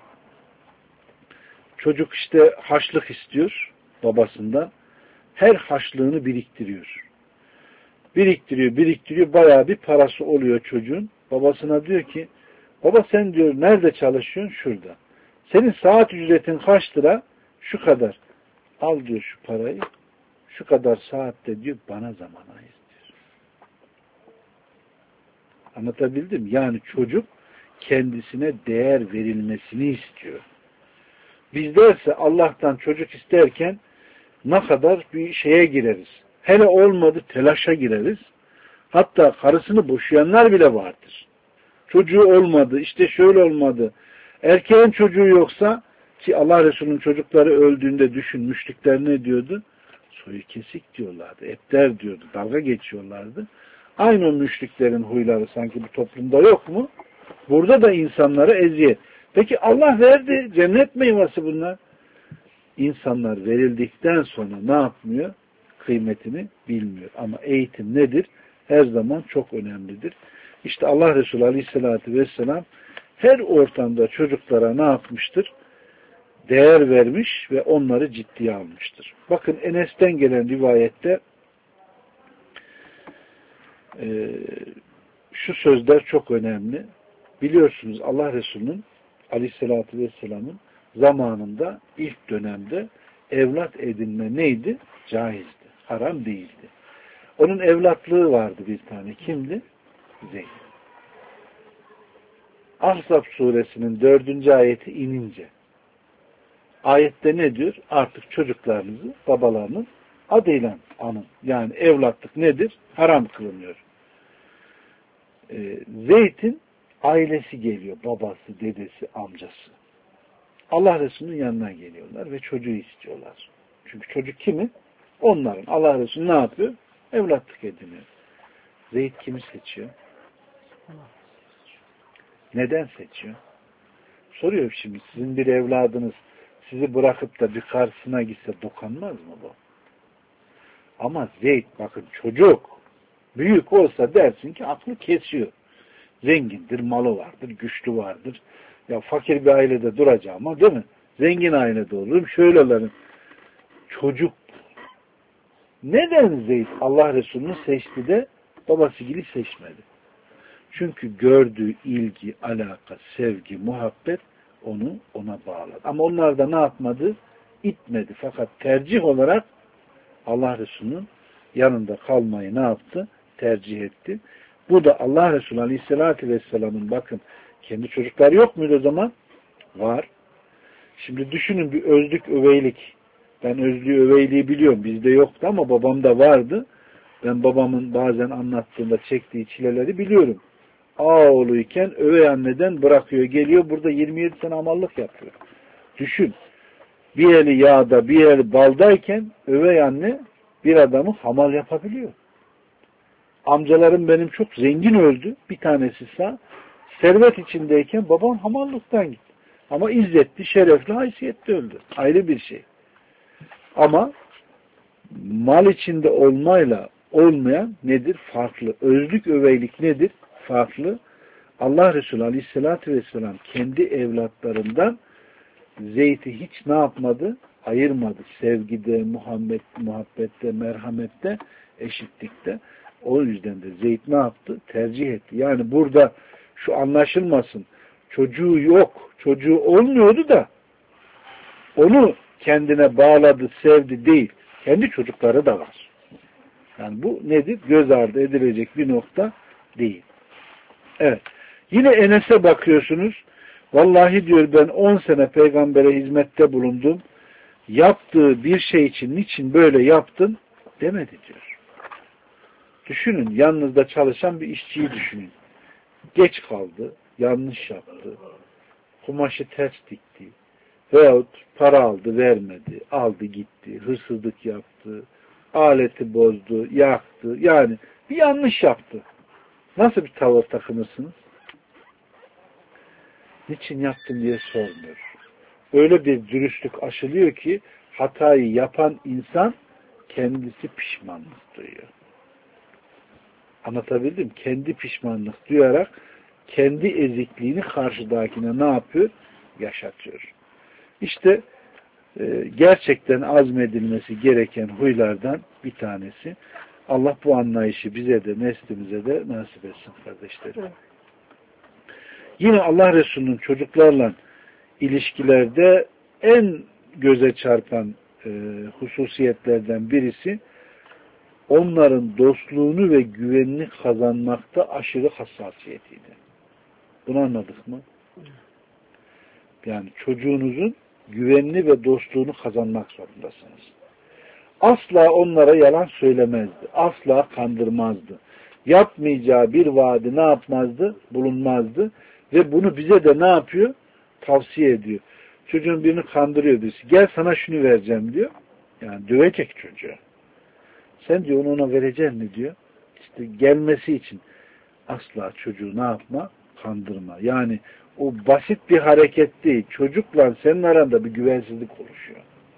Çocuk işte harçlık istiyor babasından. Her harçlığını biriktiriyor. Biriktiriyor, biriktiriyor. Bayağı bir parası oluyor çocuğun. Babasına diyor ki, baba sen diyor nerede çalışıyorsun? Şurada. Senin saat ücretin kaç lira? Şu kadar. Al diyor şu parayı. Şu kadar saatte diyor bana zaman ayır diyor. Anlatabildim? Yani çocuk kendisine değer verilmesini istiyor. Bizlerse Allah'tan çocuk isterken ne kadar bir şeye gireriz. Hele olmadı telaşa gireriz. Hatta karısını boşayanlar bile vardır. Çocuğu olmadı, işte şöyle olmadı. Erkeğin çocuğu yoksa ki Allah Resulü'nün çocukları öldüğünde düşün, müşrikler ne diyordu? Soyu kesik diyorlardı, epter diyordu, dalga geçiyorlardı. Aynı o müşriklerin huyları sanki bu toplumda yok mu? Burada da insanlara eziyet. Peki Allah verdi, cennet meyvesi bunlar. İnsanlar verildikten sonra ne yapmıyor? Kıymetini bilmiyor. Ama eğitim nedir? Her zaman çok önemlidir. İşte Allah Resulü Aleyhisselatü Vesselam her ortamda çocuklara ne yapmıştır? Değer vermiş ve onları ciddiye almıştır. Bakın Enes'ten gelen rivayette e, şu sözler çok önemli. Biliyorsunuz Allah Resulü'nün Aleyhisselatü Vesselam'ın zamanında ilk dönemde evlat edinme neydi? Caizdi. Haram değildi. Onun evlatlığı vardı bir tane. Kimdi? Zeyd. Ahzab suresinin dördüncü ayeti inince ayette ne diyor? Artık çocuklarınızı babalarının adıyla anın. Yani evlatlık nedir? Haram kılınıyor. Ee, Zeyd'in ailesi geliyor. Babası, dedesi, amcası. Allah Resulü'nün yanına geliyorlar ve çocuğu istiyorlar. Çünkü çocuk kimin? Onların. Allah Resulü ne yapıyor? Evlatlık ediniyor. Zeyd kimi seçiyor? Neden seçiyor? Soruyor şimdi. Sizin bir evladınız sizi bırakıp da bir karşısına gitse dokanmaz mı bu? Ama Zeyd bakın çocuk büyük olsa dersin ki aklı kesiyor. Zengindir, malı vardır, güçlü vardır. Ya fakir bir ailede duracağım ama değil mi? Zengin ailede olurum, şöyle olurum. Çocuk. Neden Zeyd Allah Resulü'nü seçti de babası gibi seçmedi? Çünkü gördüğü ilgi, alaka, sevgi, muhabbet onu ona bağladı. Ama onlar da ne yapmadı? İtmedi. Fakat tercih olarak Allah Resulü'nün yanında kalmayı ne yaptı? Tercih etti. Bu da Allah Resulü Aleyhisselatü Vesselam'ın bakın kendi çocukları yok muydu o zaman? Var. Şimdi düşünün bir özlük, öveylik. Ben özlüğü, öveyliği biliyorum. Bizde yoktu ama babamda vardı. Ben babamın bazen anlattığında çektiği çileleri biliyorum. Ağoğluyken övey anneden bırakıyor, geliyor. Burada yirmi yedi sene amallık yapıyor. Düşün. Bir eli yağda, bir eli baldayken övey anne bir adamı hamal yapabiliyor. Amcalarım benim çok zengin öldü. Bir tanesi sağ. Servet içindeyken babam hamallıktan gitti. Ama izzetli, şerefli, haysiyetli öldü. Ayrı bir şey. Ama mal içinde olmayla olmayan nedir? Farklı. Özlük, öveylik nedir? Farklı. Allah Resulü Aleyhisselatü Vesselam kendi evlatlarından Zeyd'i hiç ne yapmadı? Ayırmadı. Sevgide, muhabbet, muhabbette, merhamette, eşitlikte. O yüzden de Zeyd ne yaptı? Tercih etti. Yani burada şu anlaşılmasın. Çocuğu yok. Çocuğu olmuyordu da onu kendine bağladı, sevdi değil. Kendi çocukları da var. Yani bu nedir? Göz ardı edilecek bir nokta değil. Evet. Yine Enes'e bakıyorsunuz. Vallahi diyor ben on sene peygambere hizmette bulundum. Yaptığı bir şey için niçin böyle yaptın demedi diyor. Düşünün yanınızda çalışan bir işçiyi düşünün. Geç kaldı, yanlış yaptı, kumaşı ters dikti veyahut para aldı vermedi, aldı gitti, hırsızlık yaptı, aleti bozdu, yaktı. Yani bir yanlış yaptı. Nasıl bir tavır takınırsınız? Niçin yaptın diye sormuyor. Öyle bir dürüstlük aşılıyor ki hatayı yapan insan kendisi pişmanlık duyuyor. Anlatabildim? Kendi pişmanlık duyarak kendi ezikliğini karşıdakine ne yapıyor? Yaşatıyor. İşte e, gerçekten azmedilmesi gereken huylardan bir tanesi. Allah bu anlayışı bize de neslimize de nasip etsin kardeşlerim. Evet. Yine Allah Resulü'nün çocuklarla ilişkilerde en göze çarpan e, hususiyetlerden birisi onların dostluğunu ve güvenini kazanmakta aşırı hassasiyetiydi. Bunu anladık mı? Yani çocuğunuzun güvenini ve dostluğunu kazanmak zorundasınız. Asla onlara yalan söylemezdi. Asla kandırmazdı. Yapmayacağı bir vaadi ne yapmazdı? Bulunmazdı. Ve bunu bize de ne yapıyor? Tavsiye ediyor. Çocuğun birini kandırıyor birisi. Gel sana şunu vereceğim diyor. Yani dövecek çocuğu. Sen diyor onu ona vereceksin mi diyor. İşte gelmesi için asla çocuğu ne yapma? Kandırma. Yani o basit bir hareket değil. Çocukla senin aranda bir güvensizlik oluşuyor.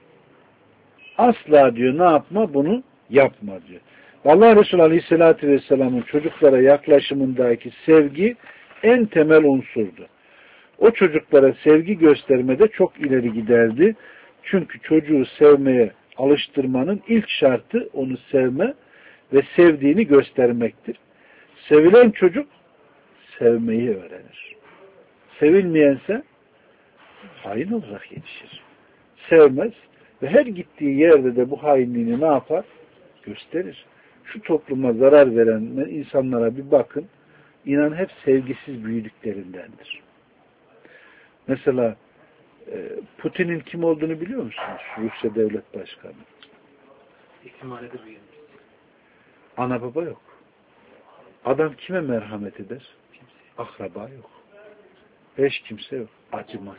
Asla diyor ne yapma? Bunu yapma diyor. Allah Resulü Aleyhisselatü Vesselam'ın çocuklara yaklaşımındaki sevgi en temel unsurdu. O çocuklara sevgi göstermede çok ileri giderdi. Çünkü çocuğu sevmeye alıştırmanın ilk şartı onu sevme ve sevdiğini göstermektir. Sevilen çocuk sevmeyi öğrenir. Sevilmeyense hain olarak yetişir. Sevmez ve her gittiği yerde de bu hainliğini ne yapar? Gösterir. Şu topluma zarar veren insanlara bir bakın. İnan hep sevgisiz büyüdüklerindendir. Mesela Putin'in kim olduğunu biliyor musunuz? Rusya Devlet Başkanı. İhtimali de büyüyor. Ana baba yok. Adam kime merhamet eder? Kimse. Akraba yok. Hiç kimse yok. Acımaz.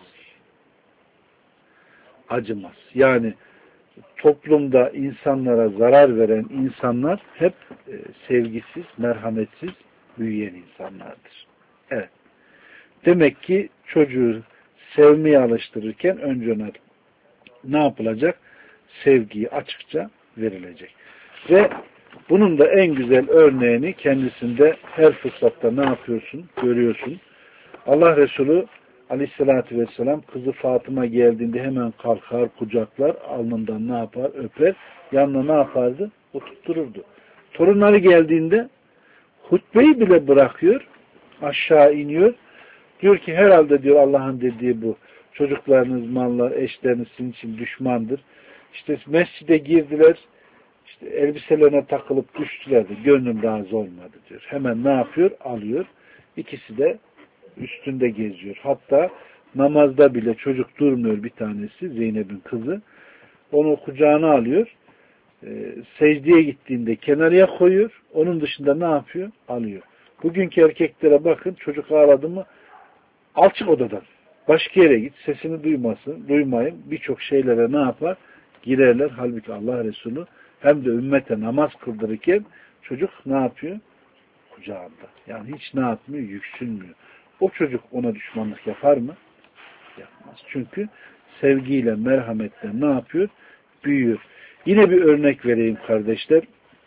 Acımaz. Yani toplumda insanlara zarar veren insanlar hep e, sevgisiz, merhametsiz büyüyen insanlardır. Evet. Demek ki çocuğu sevmeye alıştırırken önce ona ne yapılacak? Sevgiyi açıkça verilecek. Ve bunun da en güzel örneğini kendisinde her fırsatta ne yapıyorsun? Görüyorsun. Allah Resulü Aleyhisselatü Vesselam kızı Fatıma geldiğinde hemen kalkar, kucaklar, alnından ne yapar? Öper. Yanına ne yapardı? Oturttururdu. Torunları geldiğinde hutbeyi bile bırakıyor. Aşağı iniyor. Diyor ki herhalde diyor Allah'ın dediği bu. Çocuklarınız, mallar, eşleriniz sizin için düşmandır. İşte mescide girdiler. İşte elbiselerine takılıp düştüler de gönlüm razı olmadı diyor. Hemen ne yapıyor? Alıyor. İkisi de üstünde geziyor. Hatta namazda bile çocuk durmuyor bir tanesi. Zeynep'in kızı. Onu kucağına alıyor. E, secdeye gittiğinde kenarıya koyuyor. Onun dışında ne yapıyor? Alıyor. Bugünkü erkeklere bakın. Çocuk ağladı mı al çık odadan. Başka yere git. Sesini duymasın. Duymayın. Birçok şeylere ne yapar? Girerler. Halbuki Allah Resulü hem de ümmete namaz kıldırırken çocuk ne yapıyor? Kucağında. Yani hiç ne yapmıyor? Yüksünmüyor. O çocuk ona düşmanlık yapar mı? Yapmaz. Çünkü sevgiyle, merhametle ne yapıyor? Büyüyor. Yine bir örnek vereyim kardeşler.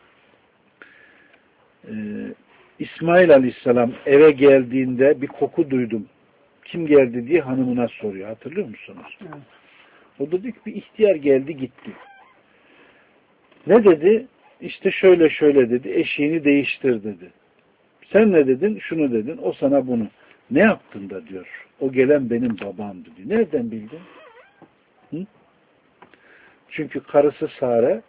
Ee, İsmail Aleyhisselam eve geldiğinde bir koku duydum. Kim geldi diye hanımına soruyor. Hatırlıyor musunuz? Evet. O da diyor ki bir ihtiyar geldi gitti. Ne dedi? İşte şöyle şöyle dedi. Eşiğini değiştir dedi. Sen ne dedin? Şunu dedin. O sana bunu. Ne yaptın da diyor. O gelen benim babamdı diyor. Nereden bildin? Hı? Çünkü karısı Sare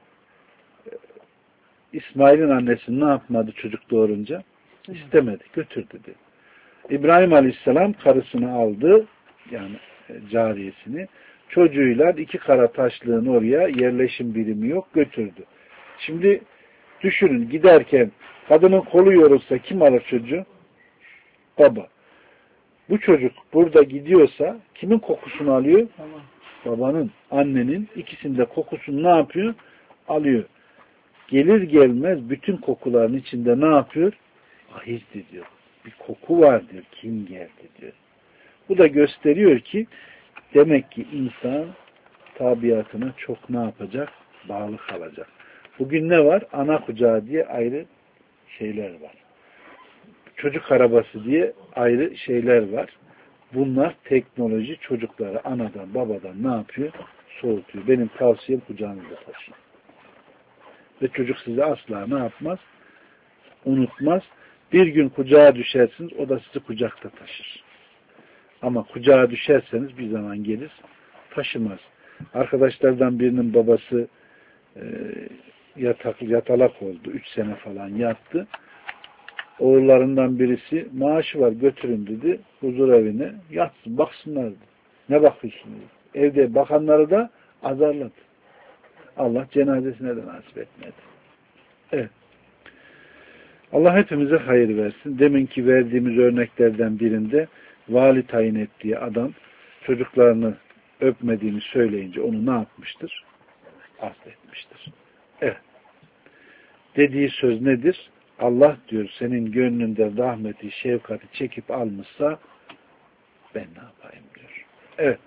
İsmail'in annesi ne yapmadı çocuk doğurunca? İstemedi. Götür dedi. İbrahim Aleyhisselam karısını aldı. Yani cariyesini. Çocuğuyla iki kara taşlığın oraya yerleşim birimi yok. Götürdü. Şimdi düşünün giderken kadının kolu yorulsa kim alır çocuğu? Baba. Bu çocuk burada gidiyorsa kimin kokusunu alıyor? Tamam. Babanın, annenin ikisinde kokusunu ne yapıyor? Alıyor. Gelir gelmez bütün kokuların içinde ne yapıyor? Ahizdi diyor. Bir koku var diyor. Kim geldi diyor. Bu da gösteriyor ki demek ki insan tabiatına çok ne yapacak? Bağlı kalacak. Bugün ne var? Ana kucağı diye ayrı şeyler var. Çocuk arabası diye ayrı şeyler var. Bunlar teknoloji çocukları anadan babadan ne yapıyor? Soğutuyor. Benim tavsiyem kucağınızda taşıyın. Ve çocuk sizi asla ne yapmaz? Unutmaz. Bir gün kucağa düşersiniz, o da sizi kucakta taşır. Ama kucağa düşerseniz bir zaman gelir, taşımaz. Arkadaşlardan birinin babası e, yatak, yatalak oldu. Üç sene falan yattı. Oğullarından birisi maaşı var götürün dedi huzur evine. Yatsın baksınlar dedi. Ne bakıyorsun dedi. Evde bakanları da azarladı. Allah cenazesine de nasip etmedi. Evet. Allah hepimize hayır versin. Deminki verdiğimiz örneklerden birinde vali tayin ettiği adam çocuklarını öpmediğini söyleyince onu ne yapmıştır? Affetmiştir. Evet. Dediği söz nedir? Allah diyor senin gönlünde rahmeti, şefkati çekip almışsa ben ne yapayım diyor. Evet.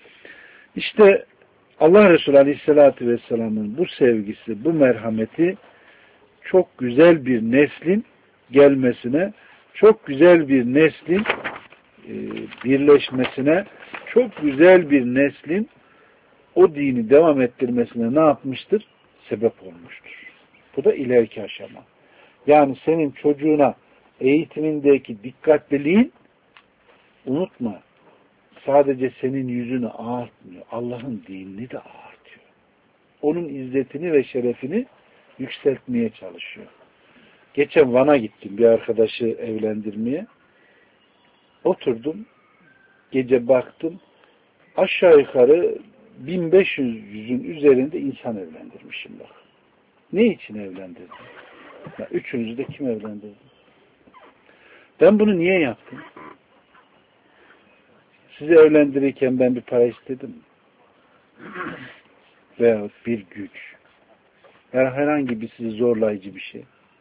İşte Allah Resulü Aleyhisselatü Vesselam'ın bu sevgisi, bu merhameti çok güzel bir neslin gelmesine, çok güzel bir neslin e, birleşmesine, çok güzel bir neslin o dini devam ettirmesine ne yapmıştır? Sebep olmuştur. Bu da ileriki aşama. Yani senin çocuğuna eğitimindeki dikkatliliğin, unutma, sadece senin yüzünü ağartmıyor. Allah'ın dinini de ağartıyor. Onun izzetini ve şerefini yükseltmeye çalışıyor. Geçen Van'a gittim bir arkadaşı evlendirmeye. Oturdum. Gece baktım. Aşağı yukarı bin beş yüzün üzerinde insan evlendirmişim bak. Ne için evlendirdim? Ya üçünüzü de kim evlendirdi? Ben bunu niye yaptım? Sizi evlendirirken ben bir para istedim mi? Veya bir güç. Veya herhangi bir sizi zorlayıcı bir şey.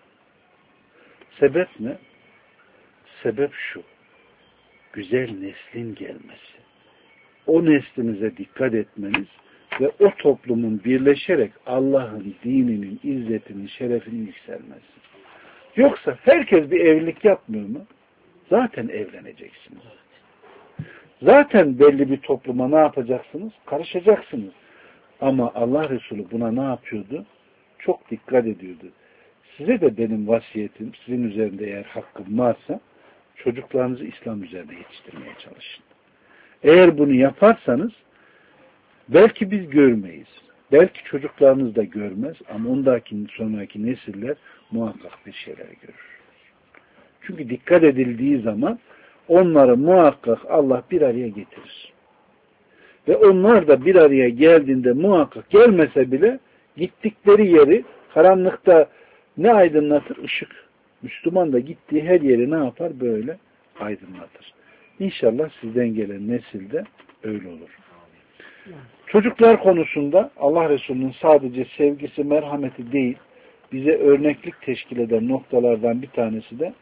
Sebep ne? Sebep şu. Güzel neslin gelmesi. O neslinize dikkat etmeniz ve o toplumun birleşerek Allah'ın dininin, izzetinin, şerefinin yükselmesi. Yoksa herkes bir evlilik yapmıyor mu? Zaten evleneceksiniz. Zaten belli bir topluma ne yapacaksınız? Karışacaksınız. Ama Allah Resulü buna ne yapıyordu? Çok dikkat ediyordu. Size de benim vasiyetim, sizin üzerinde eğer hakkım varsa, çocuklarınızı İslam üzerinde yetiştirmeye çalışın. Eğer bunu yaparsanız, belki biz görmeyiz. Belki çocuklarınız da görmez ama ondaki sonraki nesiller muhakkak bir şeyler görür. Çünkü dikkat edildiği zaman onları muhakkak Allah bir araya getirir. Ve onlar da bir araya geldiğinde muhakkak gelmese bile gittikleri yeri karanlıkta ne aydınlatır? Işık. Müslüman da gittiği her yeri ne yapar? Böyle aydınlatır. İnşallah sizden gelen nesilde öyle olur. Çocuklar konusunda Allah Resulü'nün sadece sevgisi, merhameti değil, bize örneklik teşkil eden noktalardan bir tanesi de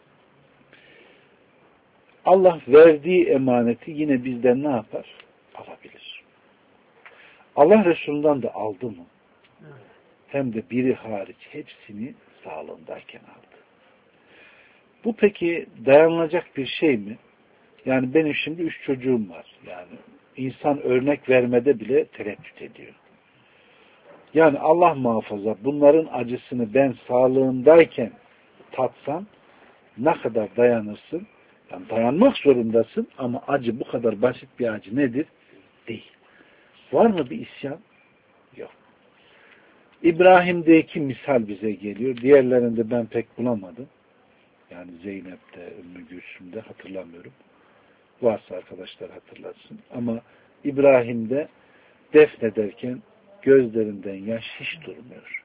Allah verdiği emaneti yine bizden ne yapar? Alabilir. Allah Resulü'nden de aldı mı? Hem de biri hariç hepsini sağlığındayken aldı. Bu peki dayanılacak bir şey mi? Yani benim şimdi üç çocuğum var. Yani insan örnek vermede bile tereddüt ediyor. Yani Allah muhafaza bunların acısını ben sağlığındayken tatsam ne kadar dayanırsın? Yani dayanmak zorundasın ama acı bu kadar basit bir acı nedir? Değil. Var mı bir isyan? Yok. İbrahim'deki misal bize geliyor. Diğerlerinde ben pek bulamadım. Yani Zeynep'te, Ümmü Gülsüm'de hatırlamıyorum. Varsa arkadaşlar hatırlatsın. Ama İbrahim'de defnederken gözlerinden yaş hiç durmuyor.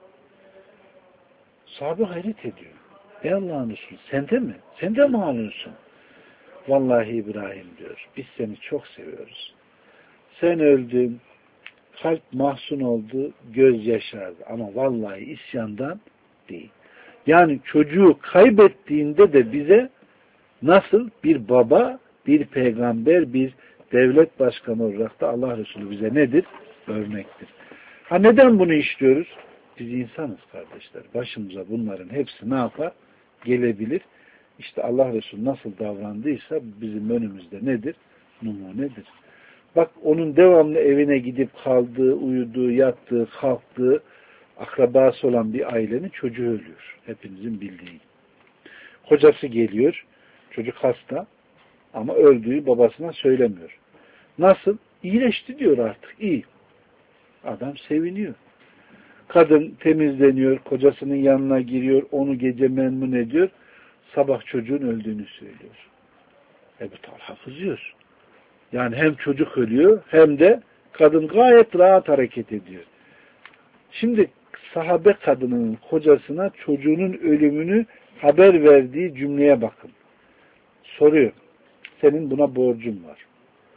Sahabe hayret ediyor. Ey Allah'ın Resulü sende mi? Sende mi ağlıyorsun? Vallahi İbrahim diyor. Biz seni çok seviyoruz. Sen öldün, kalp mahzun oldu, göz yaşardı. Ama vallahi isyandan değil. Yani çocuğu kaybettiğinde de bize nasıl bir baba, bir peygamber, bir devlet başkanı olarak da Allah Resulü bize nedir? Örnektir. Ha neden bunu işliyoruz? Biz insanız kardeşler. Başımıza bunların hepsi ne yapar? Gelebilir. İşte Allah Resulü nasıl davrandıysa bizim önümüzde nedir? Numunedir. Bak onun devamlı evine gidip kaldığı, uyuduğu, yattığı, kalktığı akrabası olan bir ailenin çocuğu ölüyor. Hepinizin bildiği. Kocası geliyor. Çocuk hasta ama öldüğü babasına söylemiyor. Nasıl? İyileşti diyor artık. İyi. Adam seviniyor. Kadın temizleniyor, kocasının yanına giriyor, onu gece memnun ediyor. Sabah çocuğun öldüğünü söylüyor. Ebu Talha kızıyor. Yani hem çocuk ölüyor hem de kadın gayet rahat hareket ediyor. Şimdi sahabe kadının kocasına çocuğunun ölümünü haber verdiği cümleye bakın. Soruyor. Senin buna borcun var.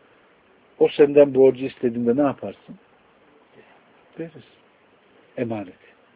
O senden borcu istediğinde ne yaparsın? Veririz. Emanet.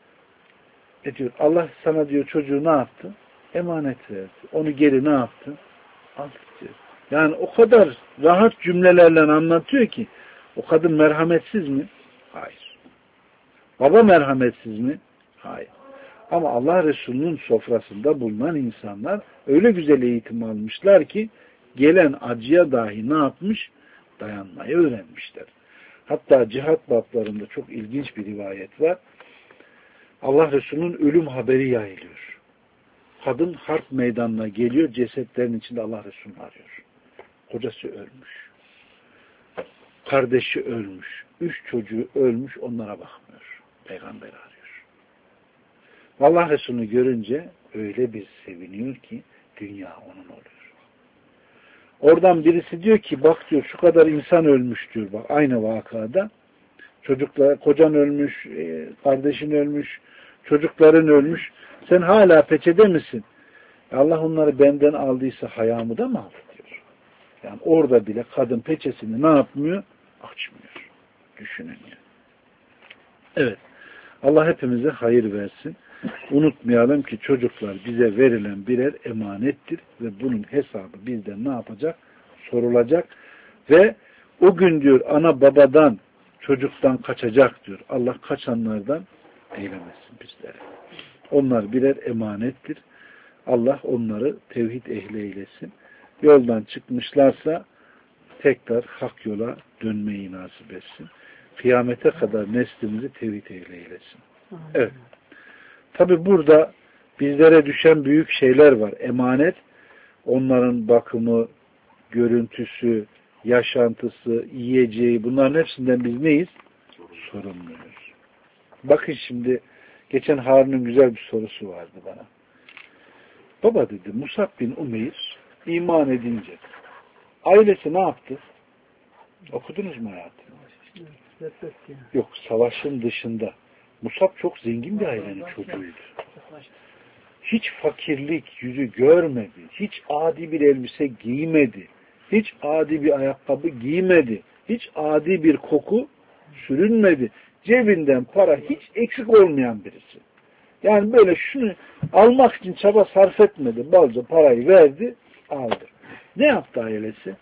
E diyor Allah sana diyor çocuğu ne yaptı? Emanet verdi. Onu geri ne yaptı? Al diyor. Yani o kadar rahat cümlelerle anlatıyor ki o kadın merhametsiz mi? Hayır. Baba merhametsiz mi? Hayır. Ama Allah Resulü'nün sofrasında bulunan insanlar öyle güzel eğitim almışlar ki gelen acıya dahi ne yapmış? Dayanmayı öğrenmişler. Hatta cihat bablarında çok ilginç bir rivayet var. Allah Resulü'nün ölüm haberi yayılıyor. Kadın harp meydanına geliyor, cesetlerin içinde Allah Resulü'nü arıyor. Kocası ölmüş. Kardeşi ölmüş. Üç çocuğu ölmüş, onlara bakmıyor. Peygamber arıyor. Allah Resulü'nü görünce öyle bir seviniyor ki dünya onun oluyor. Oradan birisi diyor ki bak diyor şu kadar insan ölmüş diyor. Bak aynı vakada. Çocuklar, kocan ölmüş, kardeşin ölmüş, çocukların ölmüş. Sen hala peçede misin? Allah onları benden aldıysa hayamı da mı aldı diyor. Yani orada bile kadın peçesini ne yapmıyor? Açmıyor. Düşünün yani. Evet. Allah hepimize hayır versin. Unutmayalım ki çocuklar bize verilen birer emanettir ve bunun hesabı bizden ne yapacak? Sorulacak ve o gün diyor ana babadan çocuktan kaçacak diyor. Allah kaçanlardan eylemesin bizlere. Onlar birer emanettir. Allah onları tevhid ehli eylesin. Yoldan çıkmışlarsa tekrar hak yola dönmeyi nasip etsin. Kıyamete kadar neslimizi tevhid ehli eylesin. Evet. Tabi burada bizlere düşen büyük şeyler var. Emanet, onların bakımı, görüntüsü, yaşantısı, yiyeceği, bunların hepsinden biz neyiz? Sorumluyuz. Bakın şimdi, geçen Harun'un güzel bir sorusu vardı bana. Baba dedi, Musab bin Umeyr iman edince ailesi ne yaptı? Okudunuz mu hayatım? Yok, savaşın dışında. Musab çok zengin bir ailenin çocuğuydu. Hiç fakirlik yüzü görmedi. Hiç adi bir elbise giymedi. Hiç adi bir ayakkabı giymedi. Hiç adi bir koku sürünmedi. Cebinden para hiç eksik olmayan birisi. Yani böyle şunu almak için çaba sarf etmedi. Balca parayı verdi, aldı. Ne yaptı ailesi?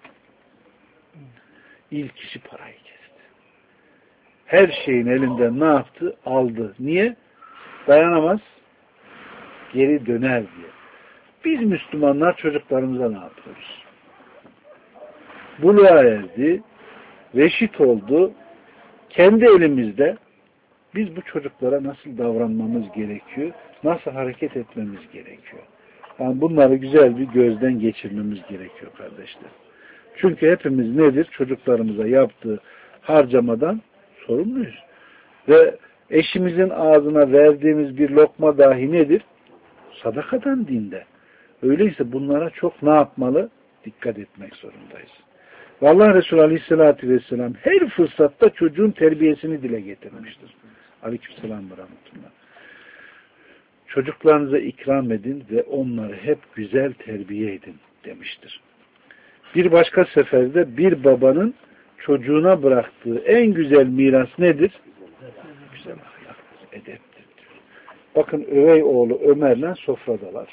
İlk kişi parayı kesti. Her şeyin elinden ne yaptı? Aldı. Niye? Dayanamaz. Geri döner diye. Biz Müslümanlar çocuklarımıza ne yapıyoruz? Buluğa erdi, reşit oldu. Kendi elimizde biz bu çocuklara nasıl davranmamız gerekiyor? Nasıl hareket etmemiz gerekiyor? Yani bunları güzel bir gözden geçirmemiz gerekiyor kardeşler. Çünkü hepimiz nedir? Çocuklarımıza yaptığı harcamadan sorumluyuz. Ve eşimizin ağzına verdiğimiz bir lokma dahi nedir? Sadakadan dinde. Öyleyse bunlara çok ne yapmalı? Dikkat etmek zorundayız. Ve Allah Resulü Aleyhisselatü Vesselam her fırsatta çocuğun terbiyesini dile getirmiştir. Aleykümselam ve rahmetullah. Çocuklarınıza ikram edin ve onları hep güzel terbiye edin demiştir. Bir başka seferde bir babanın çocuğuna bıraktığı en güzel miras nedir? Güzel ahlaktır, edeptir diyor. Bakın övey oğlu Ömer'le sofradalar.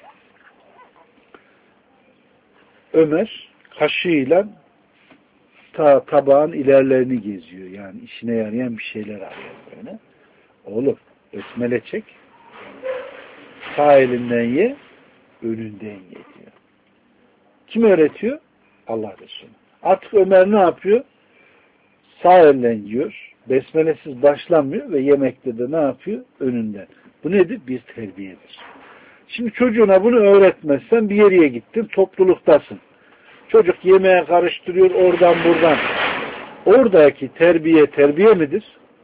Ömer kaşığıyla ta tabağın ilerlerini geziyor. Yani işine yarayan bir şeyler arıyor böyle. Oğlum besmele çek. Sağ elinden ye, önünden ye diyor. Kim öğretiyor? Allah Resulü. Artık Ömer ne yapıyor? Sağ elinden yiyor. Besmelesiz başlamıyor ve yemekte de ne yapıyor? Önünden. Bu nedir? Bir terbiyedir. Şimdi çocuğuna bunu öğretmezsen bir yere gittin, topluluktasın. Çocuk yemeğe karıştırıyor oradan buradan. Oradaki terbiye terbiye midir?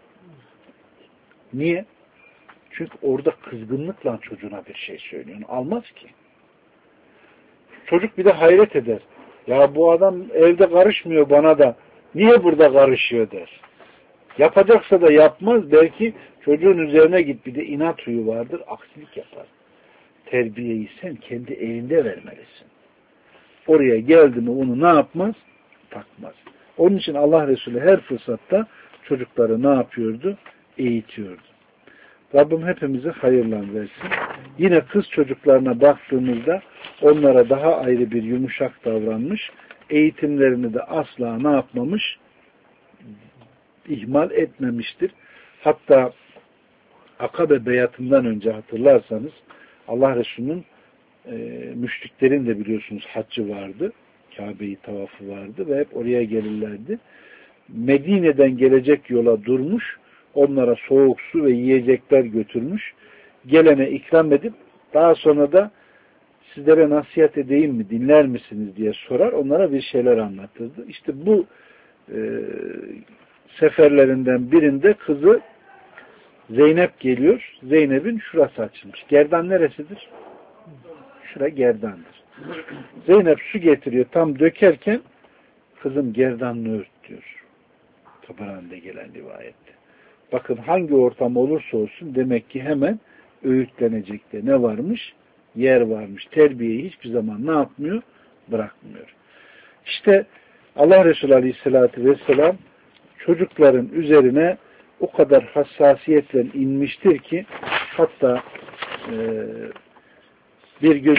Niye? Çünkü orada kızgınlıkla çocuğuna bir şey söylüyorsun. Almaz ki. Çocuk bir de hayret eder. Ya bu adam evde karışmıyor bana da niye burada karışıyor der. Yapacaksa da yapmaz. Belki çocuğun üzerine git, bir de inat huyu vardır. Aksilik yapar. Terbiyeyi sen kendi evinde vermelisin. Oraya geldi mi onu ne yapmaz? Takmaz. Onun için Allah Resulü her fırsatta çocukları ne yapıyordu? Eğitiyordu. Rabbim hepimize hayırlar versin. Yine kız çocuklarına baktığımızda onlara daha ayrı bir yumuşak davranmış. Eğitimlerini de asla ne yapmamış? İhmal etmemiştir. Hatta Akabe beyatından önce hatırlarsanız Allah Resulü'nün e, müşriklerin de biliyorsunuz haccı vardı. Kabe'yi tavafı vardı ve hep oraya gelirlerdi. Medine'den gelecek yola durmuş, onlara soğuk su ve yiyecekler götürmüş. Gelene ikram edip daha sonra da sizlere nasihat edeyim mi, dinler misiniz diye sorar. Onlara bir şeyler anlatırdı. İşte bu e, seferlerinden birinde kızı Zeynep geliyor. Zeynep'in şurası açılmış. Gerdan neresidir? Şura gerdandır. Zeynep su getiriyor. Tam dökerken kızım gerdanını ört diyor. Tabarani'de gelen rivayette. Bakın hangi ortam olursa olsun demek ki hemen öğütlenecek de ne varmış? Yer varmış. Terbiyeyi hiçbir zaman ne yapmıyor? Bırakmıyor. İşte Allah Resulü Aleyhisselatü Vesselam çocukların üzerine o kadar hassasiyetle inmiştir ki hatta e, bir gün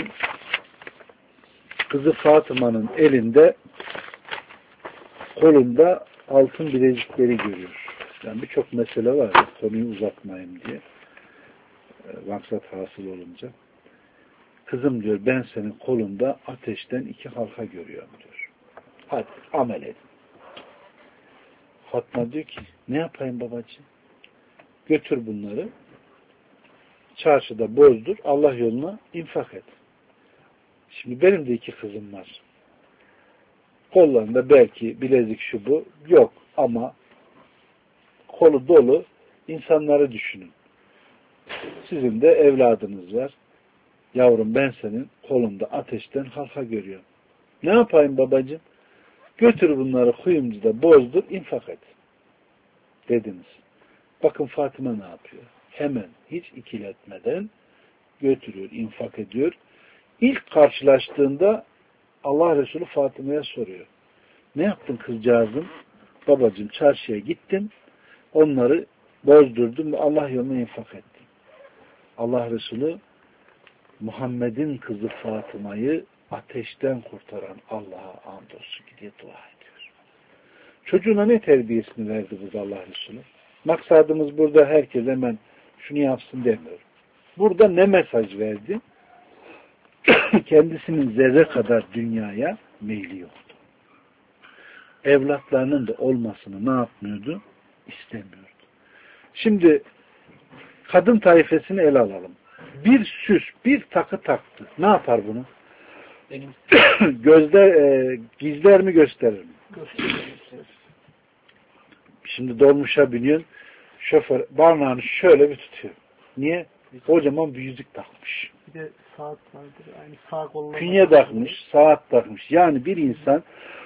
kızı Fatıma'nın elinde kolunda altın bilezikleri görüyor. Yani birçok mesele var. Konuyu uzatmayayım diye. E, maksat hasıl olunca. Kızım diyor ben senin kolunda ateşten iki halka görüyorum diyor. Hadi amel edin. Fatma diyor ki ne yapayım babacığım? Götür bunları çarşıda bozdur Allah yoluna infak et. Şimdi benim de iki kızım var. Kollarında belki bilezik şu bu yok ama kolu dolu insanları düşünün. Sizin de evladınız var. Yavrum ben senin kolunda ateşten halka görüyorum. Ne yapayım babacığım? Götür bunları kuyumcuda bozdur, infak et. Dediniz. Bakın Fatıma ne yapıyor? Hemen hiç ikiletmeden götürüyor, infak ediyor. İlk karşılaştığında Allah Resulü Fatıma'ya soruyor. Ne yaptın kızcağızım? Babacığım çarşıya gittim. Onları bozdurdum ve Allah yoluna infak ettim. Allah Resulü Muhammed'in kızı Fatıma'yı ateşten kurtaran Allah'a andolsun diye dua ediyor. Çocuğuna ne terbiyesini verdi bu Allah Resulü? Maksadımız burada herkes hemen şunu yapsın demiyor. Burada ne mesaj verdi? Kendisinin zerre kadar dünyaya meyli yoktu. Evlatlarının da olmasını ne yapmıyordu? İstemiyordu. Şimdi kadın taifesini ele alalım. Bir süs, bir takı taktı. Ne yapar bunu? Benim Gözler, e, gizler mi gösterir mi? Gösterir. Şimdi dolmuşa biniyorsun. Şoför barnağını şöyle bir tutuyor. Niye? Kocaman bir yüzük takmış. Bir de saat vardır. Aynı sağ kolla. Künye takmış, saat takmış. Yani bir insan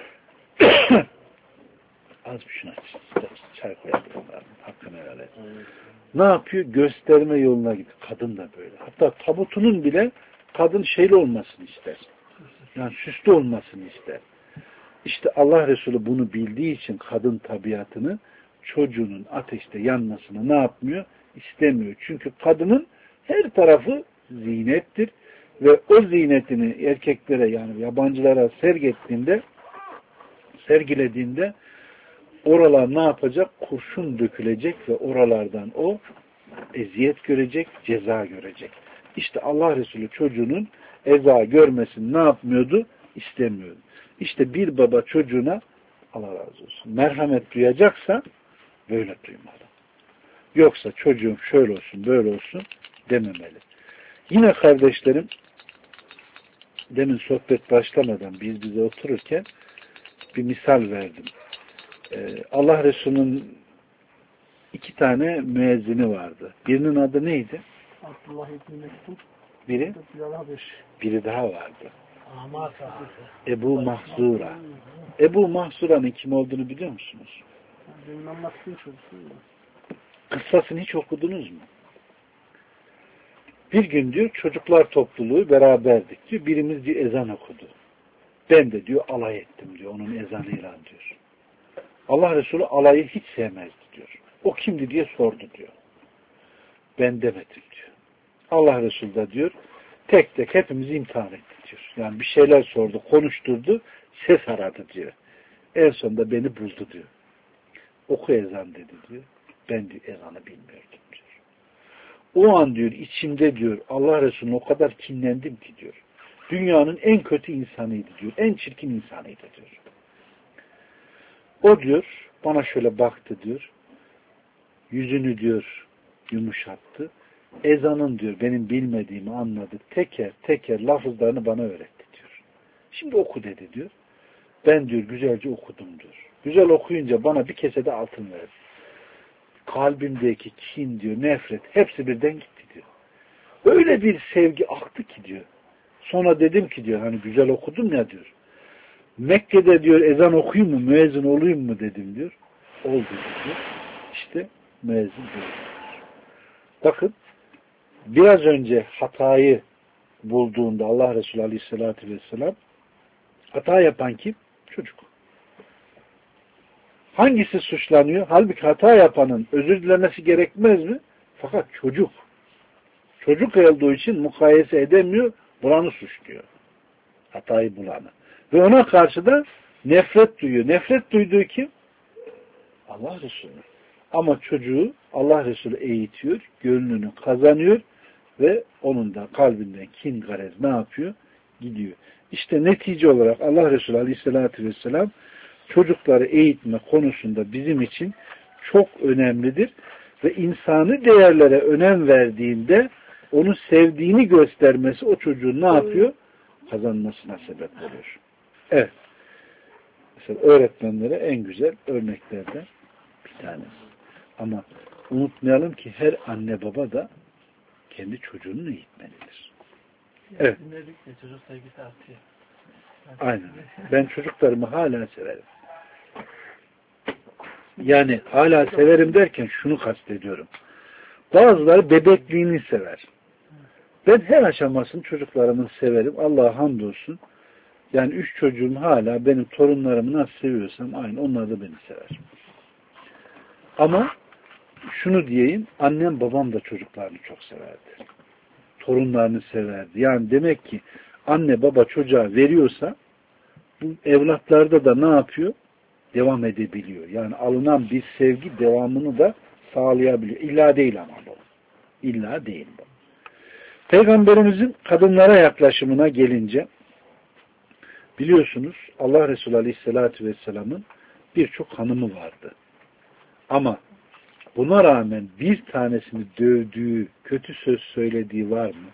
az bir şuna çay koyabilirim. Hakkını helal et. Ne yapıyor? Gösterme yoluna gidiyor. Kadın da böyle. Hatta tabutunun bile kadın şeyli olmasını ister. Yani süslü olmasını ister. İşte Allah Resulü bunu bildiği için kadın tabiatını çocuğunun ateşte yanmasını ne yapmıyor? İstemiyor. Çünkü kadının her tarafı zinettir. Ve o zinetini erkeklere yani yabancılara sergettiğinde sergilediğinde oralar ne yapacak? Kurşun dökülecek ve oralardan o eziyet görecek, ceza görecek. İşte Allah Resulü çocuğunun eza görmesini ne yapmıyordu? İstemiyordu. İşte bir baba çocuğuna Allah razı olsun merhamet duyacaksa böyle duymalı. Yoksa çocuğum şöyle olsun, böyle olsun dememeli. Yine kardeşlerim demin sohbet başlamadan biz bize otururken bir misal verdim. Ee, Allah Resulü'nün iki tane müezzini vardı. Birinin adı neydi? Abdullah İbni Mesud. Biri? Biri daha vardı. Ebu Mahzura. Ebu Mahzura'nın kim olduğunu biliyor musunuz? Benim anlattığım çocuğum. Kıssasını hiç okudunuz mu? Bir gün diyor çocuklar topluluğu beraberdik diyor. Birimiz diyor ezan okudu. Ben de diyor alay ettim diyor onun ezanıyla diyor. Allah Resulü alayı hiç sevmezdi diyor. O kimdi diye sordu diyor. Ben demedim diyor. Allah Resulü de diyor tek tek hepimizi imtihan etti diyor. Yani bir şeyler sordu, konuşturdu, ses aradı diyor. En sonunda beni buldu diyor. Oku ezan dedi diyor. Ben diyor ezanı bilmiyordum diyor. O an diyor içimde diyor Allah Resulü'ne o kadar kinlendim ki diyor. Dünyanın en kötü insanıydı diyor. En çirkin insanıydı diyor. O diyor bana şöyle baktı diyor. Yüzünü diyor yumuşattı. ezanın diyor benim bilmediğimi anladı. Teker teker lafızlarını bana öğretti diyor. Şimdi oku dedi diyor. Ben diyor güzelce okudum diyor. Güzel okuyunca bana bir kesede altın verdi. Kalbimdeki kin diyor, nefret hepsi birden gitti diyor. Öyle bir sevgi aktı ki diyor. Sonra dedim ki diyor hani güzel okudum ya diyor. Mekke'de diyor ezan okuyayım mı, müezzin olayım mı dedim diyor. Oldu diyor. İşte müezzin diyor. Bakın biraz önce hatayı bulduğunda Allah Resulü Aleyhisselatü Vesselam hata yapan kim? Çocuk. Hangisi suçlanıyor? Halbuki hata yapanın özür dilemesi gerekmez mi? Fakat çocuk. Çocuk olduğu için mukayese edemiyor, bulanı suçluyor. Hatayı bulanı. Ve ona karşı da nefret duyuyor. Nefret duyduğu kim? Allah Resulü. Ama çocuğu Allah Resulü eğitiyor, gönlünü kazanıyor ve onun da kalbinden kin garez ne yapıyor? Gidiyor. İşte netice olarak Allah Resulü Aleyhisselatü Vesselam çocukları eğitme konusunda bizim için çok önemlidir ve insani değerlere önem verdiğinde onu sevdiğini göstermesi o çocuğun ne yapıyor? Kazanmasına sebep oluyor. Evet. Mesela öğretmenlere en güzel örneklerden bir tanesi. Ama unutmayalım ki her anne baba da kendi çocuğunu eğitmelidir. Evet. Çocuk sevgisi artıyor. Aynen. Ben çocuklarımı hala severim. Yani hala severim derken şunu kastediyorum. Bazıları bebekliğini sever. Ben her aşamasını çocuklarımı severim. Allah'a hamdolsun. Yani üç çocuğum hala benim torunlarımı nasıl seviyorsam aynı onlar da beni sever. Ama şunu diyeyim, annem babam da çocuklarını çok severdi. Torunlarını severdi. Yani demek ki anne baba çocuğa veriyorsa bu evlatlarda da ne yapıyor? Devam edebiliyor. Yani alınan bir sevgi devamını da sağlayabiliyor. İlla değil ama bu. İlla değil bu. Peygamberimizin kadınlara yaklaşımına gelince biliyorsunuz Allah Resulü Aleyhisselatü Vesselam'ın birçok hanımı vardı. Ama buna rağmen bir tanesini dövdüğü, kötü söz söylediği var mı?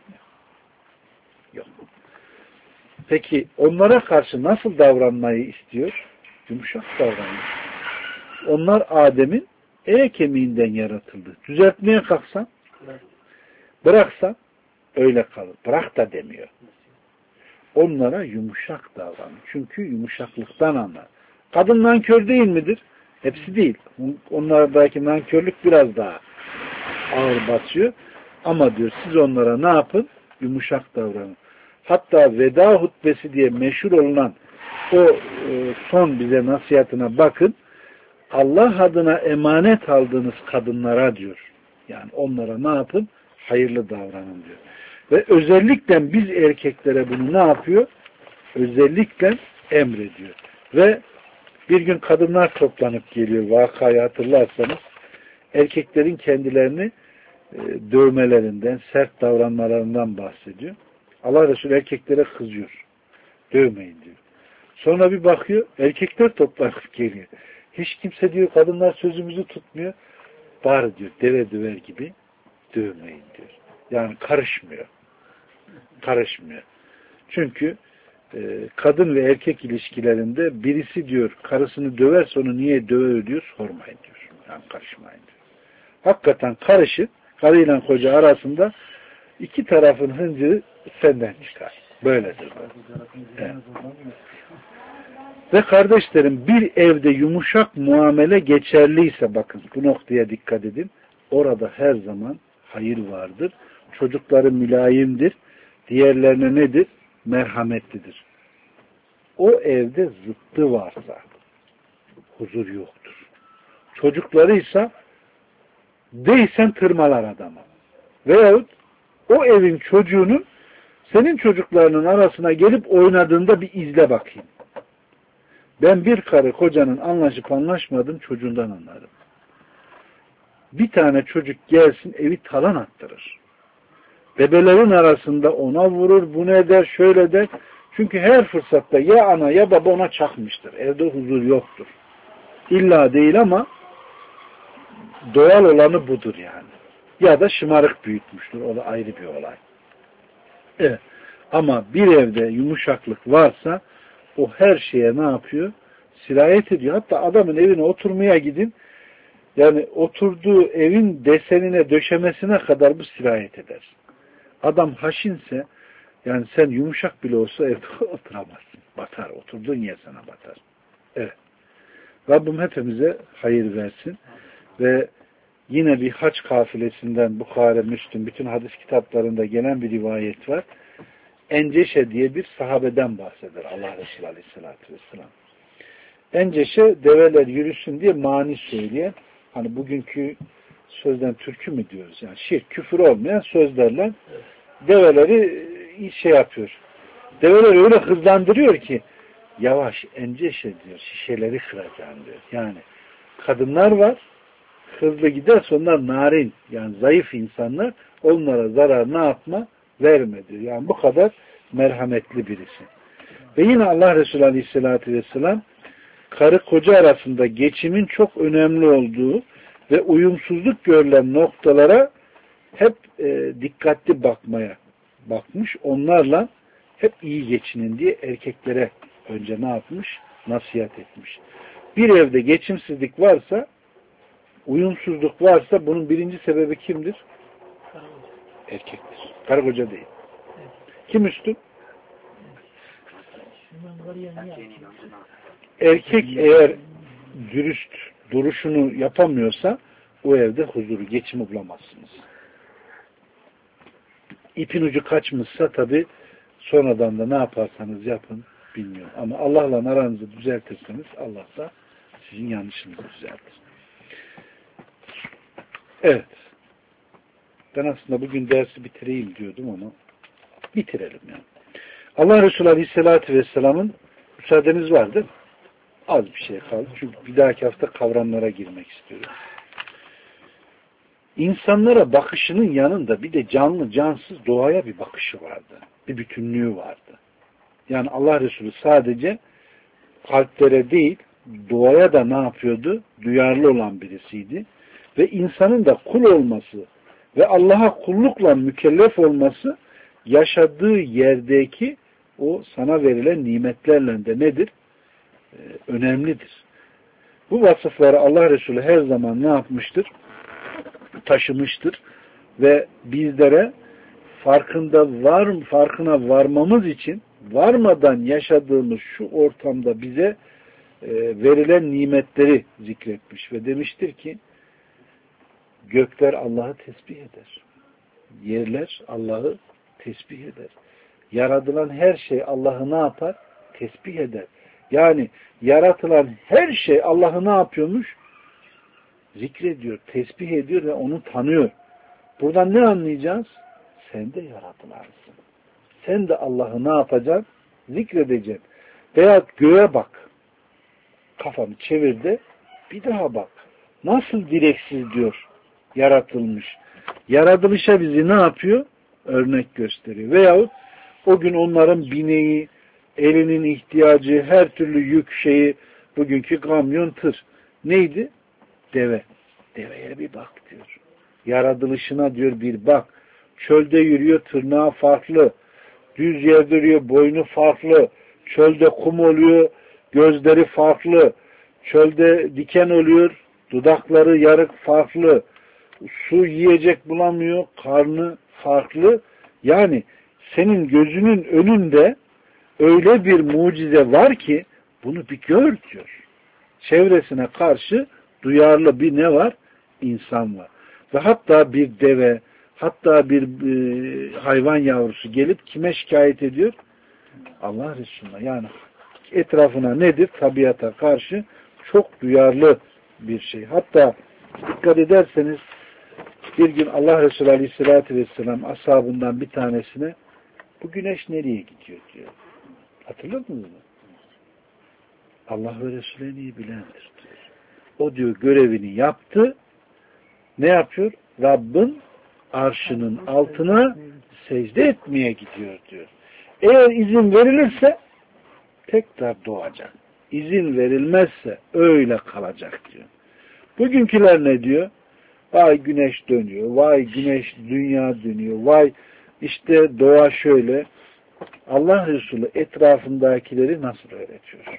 Yok. Peki onlara karşı nasıl davranmayı istiyor? Yumuşak davranıyor. Onlar Adem'in e kemiğinden yaratıldı. Düzeltmeye kalksan, bıraksan öyle kalır. Bırak da demiyor. Onlara yumuşak davranıyor. Çünkü yumuşaklıktan anlar. Kadın nankör değil midir? Hepsi değil. Onlardaki nankörlük biraz daha ağır basıyor. Ama diyor siz onlara ne yapın? Yumuşak davranın. Hatta veda hutbesi diye meşhur olunan o e, son bize nasihatine bakın. Allah adına emanet aldığınız kadınlara diyor. Yani onlara ne yapın? Hayırlı davranın diyor. Ve özellikle biz erkeklere bunu ne yapıyor? Özellikle emrediyor. Ve bir gün kadınlar toplanıp geliyor. Vakayı hatırlarsanız erkeklerin kendilerini e, dövmelerinden, sert davranmalarından bahsediyor. Allah Resulü erkeklere kızıyor. Dövmeyin diyor. Sonra bir bakıyor, erkekler toplanıp geliyor. Hiç kimse diyor, kadınlar sözümüzü tutmuyor. Bari diyor, deve döver gibi dövmeyin diyor. Yani karışmıyor. Karışmıyor. Çünkü e, kadın ve erkek ilişkilerinde birisi diyor, karısını döverse onu niye döver diyor, sormayın diyor. Yani karışmayın diyor. Hakikaten karışık, karıyla koca arasında iki tarafın hıncı senden çıkar. Böyledir. Evet. Ve kardeşlerim bir evde yumuşak muamele geçerliyse bakın bu noktaya dikkat edin. Orada her zaman hayır vardır. Çocukları mülayimdir. Diğerlerine nedir? Merhametlidir. O evde zıttı varsa huzur yoktur. Çocukları ise değilsen tırmalar adamı. Veyahut o evin çocuğunun senin çocuklarının arasına gelip oynadığında bir izle bakayım. Ben bir karı kocanın anlaşıp anlaşmadığını çocuğundan anlarım. Bir tane çocuk gelsin evi talan attırır. Bebelerin arasında ona vurur, bunu eder, şöyle der. Çünkü her fırsatta ya ana ya baba ona çakmıştır. Evde huzur yoktur. İlla değil ama doğal olanı budur yani. Ya da şımarık büyütmüştür. O da ayrı bir olay. Evet. Ama bir evde yumuşaklık varsa o her şeye ne yapıyor? Sirayet ediyor. Hatta adamın evine oturmaya gidin, yani oturduğu evin desenine, döşemesine kadar bu sirayet eder. Adam haşinse, yani sen yumuşak bile olsa evde oturamazsın. Batar. Oturduğun yer sana batar. Evet. Rabbim hepimize hayır versin. Ve yine bir hac kafilesinden Bukhari, Müslüm, bütün hadis kitaplarında gelen bir rivayet var. Enceşe diye bir sahabeden bahseder Allah Resulü Aleyhisselatü Vesselam. Enceşe develer yürüsün diye mani söyleyen, hani bugünkü sözden türkü mü diyoruz, yani şirk, küfür olmayan sözlerle develeri şey yapıyor. Develeri öyle hızlandırıyor ki yavaş enceşe diyor, şişeleri kıracağım diyor. Yani kadınlar var, hızlı giderse onlar narin, yani zayıf insanlar, onlara zarar ne yapma? Verme diyor. Yani bu kadar merhametli birisi. Ve yine Allah Resulü Aleyhisselatü Vesselam karı koca arasında geçimin çok önemli olduğu ve uyumsuzluk görülen noktalara hep e, dikkatli bakmaya bakmış. Onlarla hep iyi geçinin diye erkeklere önce ne yapmış? Nasihat etmiş. Bir evde geçimsizlik varsa, uyumsuzluk varsa bunun birinci sebebi kimdir? Erkektir. Karı koca değil. Kim üstün? Erkek eğer dürüst duruşunu yapamıyorsa o evde huzuru, geçimi bulamazsınız. İpin ucu kaçmışsa tabi sonradan da ne yaparsanız yapın bilmiyorum. Ama Allah'la aranızı düzeltirseniz Allah da sizin yanlışınızı düzeltir. Evet. Ben aslında bugün dersi bitireyim diyordum ama bitirelim yani. Allah Resulü Aleyhisselatü Vesselam'ın müsaadeniz vardı. Az bir şey kaldı. Çünkü bir dahaki hafta kavramlara girmek istiyorum. İnsanlara bakışının yanında bir de canlı cansız doğaya bir bakışı vardı. Bir bütünlüğü vardı. Yani Allah Resulü sadece kalplere değil doğaya da ne yapıyordu? Duyarlı olan birisiydi. Ve insanın da kul olması ve Allah'a kullukla mükellef olması yaşadığı yerdeki o sana verilen nimetlerle de nedir? Ee, önemlidir. Bu vasıfları Allah Resulü her zaman ne yapmıştır? Taşımıştır. Ve bizlere farkında var, farkına varmamız için varmadan yaşadığımız şu ortamda bize e, verilen nimetleri zikretmiş ve demiştir ki gökler Allah'ı tesbih eder. Yerler Allah'ı tesbih eder. Yaratılan her şey Allah'ı ne yapar? Tesbih eder. Yani yaratılan her şey Allah'ı ne yapıyormuş? Zikrediyor, tesbih ediyor ve onu tanıyor. Buradan ne anlayacağız? Sen de yaratılansın. Sen de Allah'ı ne yapacaksın? Zikredeceksin. Veyahut göğe bak. Kafanı çevir de bir daha bak. Nasıl direksiz diyor yaratılmış. Yaratılışa bizi ne yapıyor? Örnek gösteriyor. Veyahut o gün onların bineği, elinin ihtiyacı, her türlü yük şeyi, bugünkü kamyon, tır. Neydi? Deve. Deveye bir bak diyor. Yaratılışına diyor bir bak. Çölde yürüyor, tırnağı farklı. Düz yerde yürüyor, boynu farklı. Çölde kum oluyor, gözleri farklı. Çölde diken oluyor, dudakları yarık farklı. Su yiyecek bulamıyor, karnı farklı. Yani senin gözünün önünde öyle bir mucize var ki bunu bir gör diyor. Çevresine karşı duyarlı bir ne var? İnsan var. Ve hatta bir deve, hatta bir e, hayvan yavrusu gelip kime şikayet ediyor? Allah Resulü'ne. Yani etrafına nedir? Tabiata karşı çok duyarlı bir şey. Hatta dikkat ederseniz bir gün Allah Resulü Aleyhisselatü Vesselam ashabından bir tanesine bu güneş nereye gidiyor diyor. Hatırladınız mı? Allah ve Resulü en iyi bilendir diyor. O diyor görevini yaptı. Ne yapıyor? Rabbin arşının altına secde etmeye gidiyor diyor. Eğer izin verilirse tekrar doğacak. İzin verilmezse öyle kalacak diyor. Bugünküler ne diyor? Vay güneş dönüyor, vay güneş dünya dönüyor, vay işte doğa şöyle. Allah Resulü etrafındakileri nasıl öğretiyor?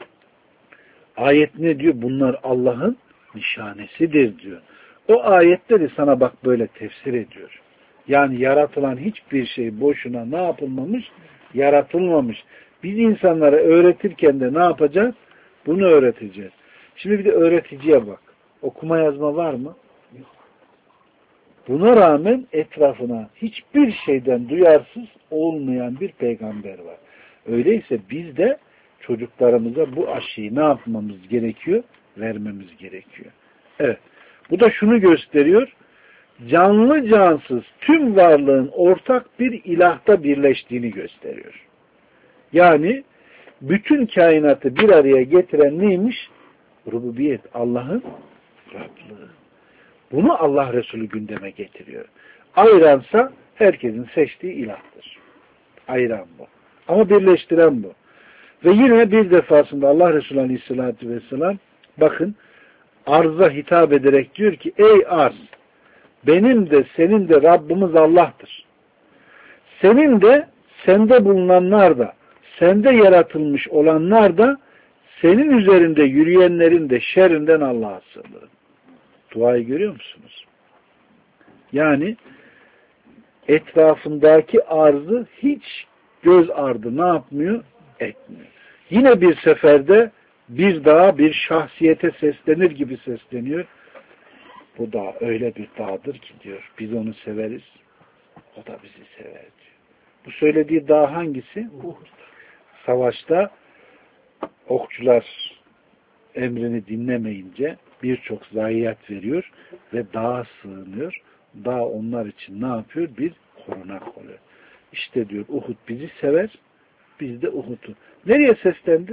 Ayet ne diyor? Bunlar Allah'ın nişanesidir diyor. O ayetleri sana bak böyle tefsir ediyor. Yani yaratılan hiçbir şey boşuna ne yapılmamış? Yaratılmamış. Biz insanlara öğretirken de ne yapacağız? Bunu öğreteceğiz. Şimdi bir de öğreticiye bak. Okuma yazma var mı? Yok. Buna rağmen etrafına hiçbir şeyden duyarsız olmayan bir peygamber var. Öyleyse biz de çocuklarımıza bu aşıyı ne yapmamız gerekiyor? Vermemiz gerekiyor. Evet. Bu da şunu gösteriyor. Canlı cansız tüm varlığın ortak bir ilahta birleştiğini gösteriyor. Yani bütün kainatı bir araya getiren neymiş? Rububiyet, Allah'ın Rablığı. Bunu Allah Resulü gündeme getiriyor. Ayransa herkesin seçtiği ilahtır. Ayran bu. Ama birleştiren bu. Ve yine bir defasında Allah Resulü Aleyhisselatü Vesselam bakın arza hitap ederek diyor ki ey arz benim de senin de Rabbimiz Allah'tır. Senin de sende bulunanlar da sende yaratılmış olanlar da senin üzerinde yürüyenlerin de şerrinden Allah'a sığınırım. Duayı görüyor musunuz? Yani etrafındaki arzı hiç göz ardı ne yapmıyor? Etmiyor. Yine bir seferde bir dağa bir şahsiyete seslenir gibi sesleniyor. Bu dağ öyle bir dağdır ki diyor. Biz onu severiz. O da bizi sever diyor. Bu söylediği dağ hangisi? Uhud. Savaşta okçular emrini dinlemeyince birçok zayiat veriyor ve dağa sığınıyor. Dağ onlar için ne yapıyor? Bir korunak oluyor. İşte diyor Uhud bizi sever, biz de Uhud'u. Nereye seslendi?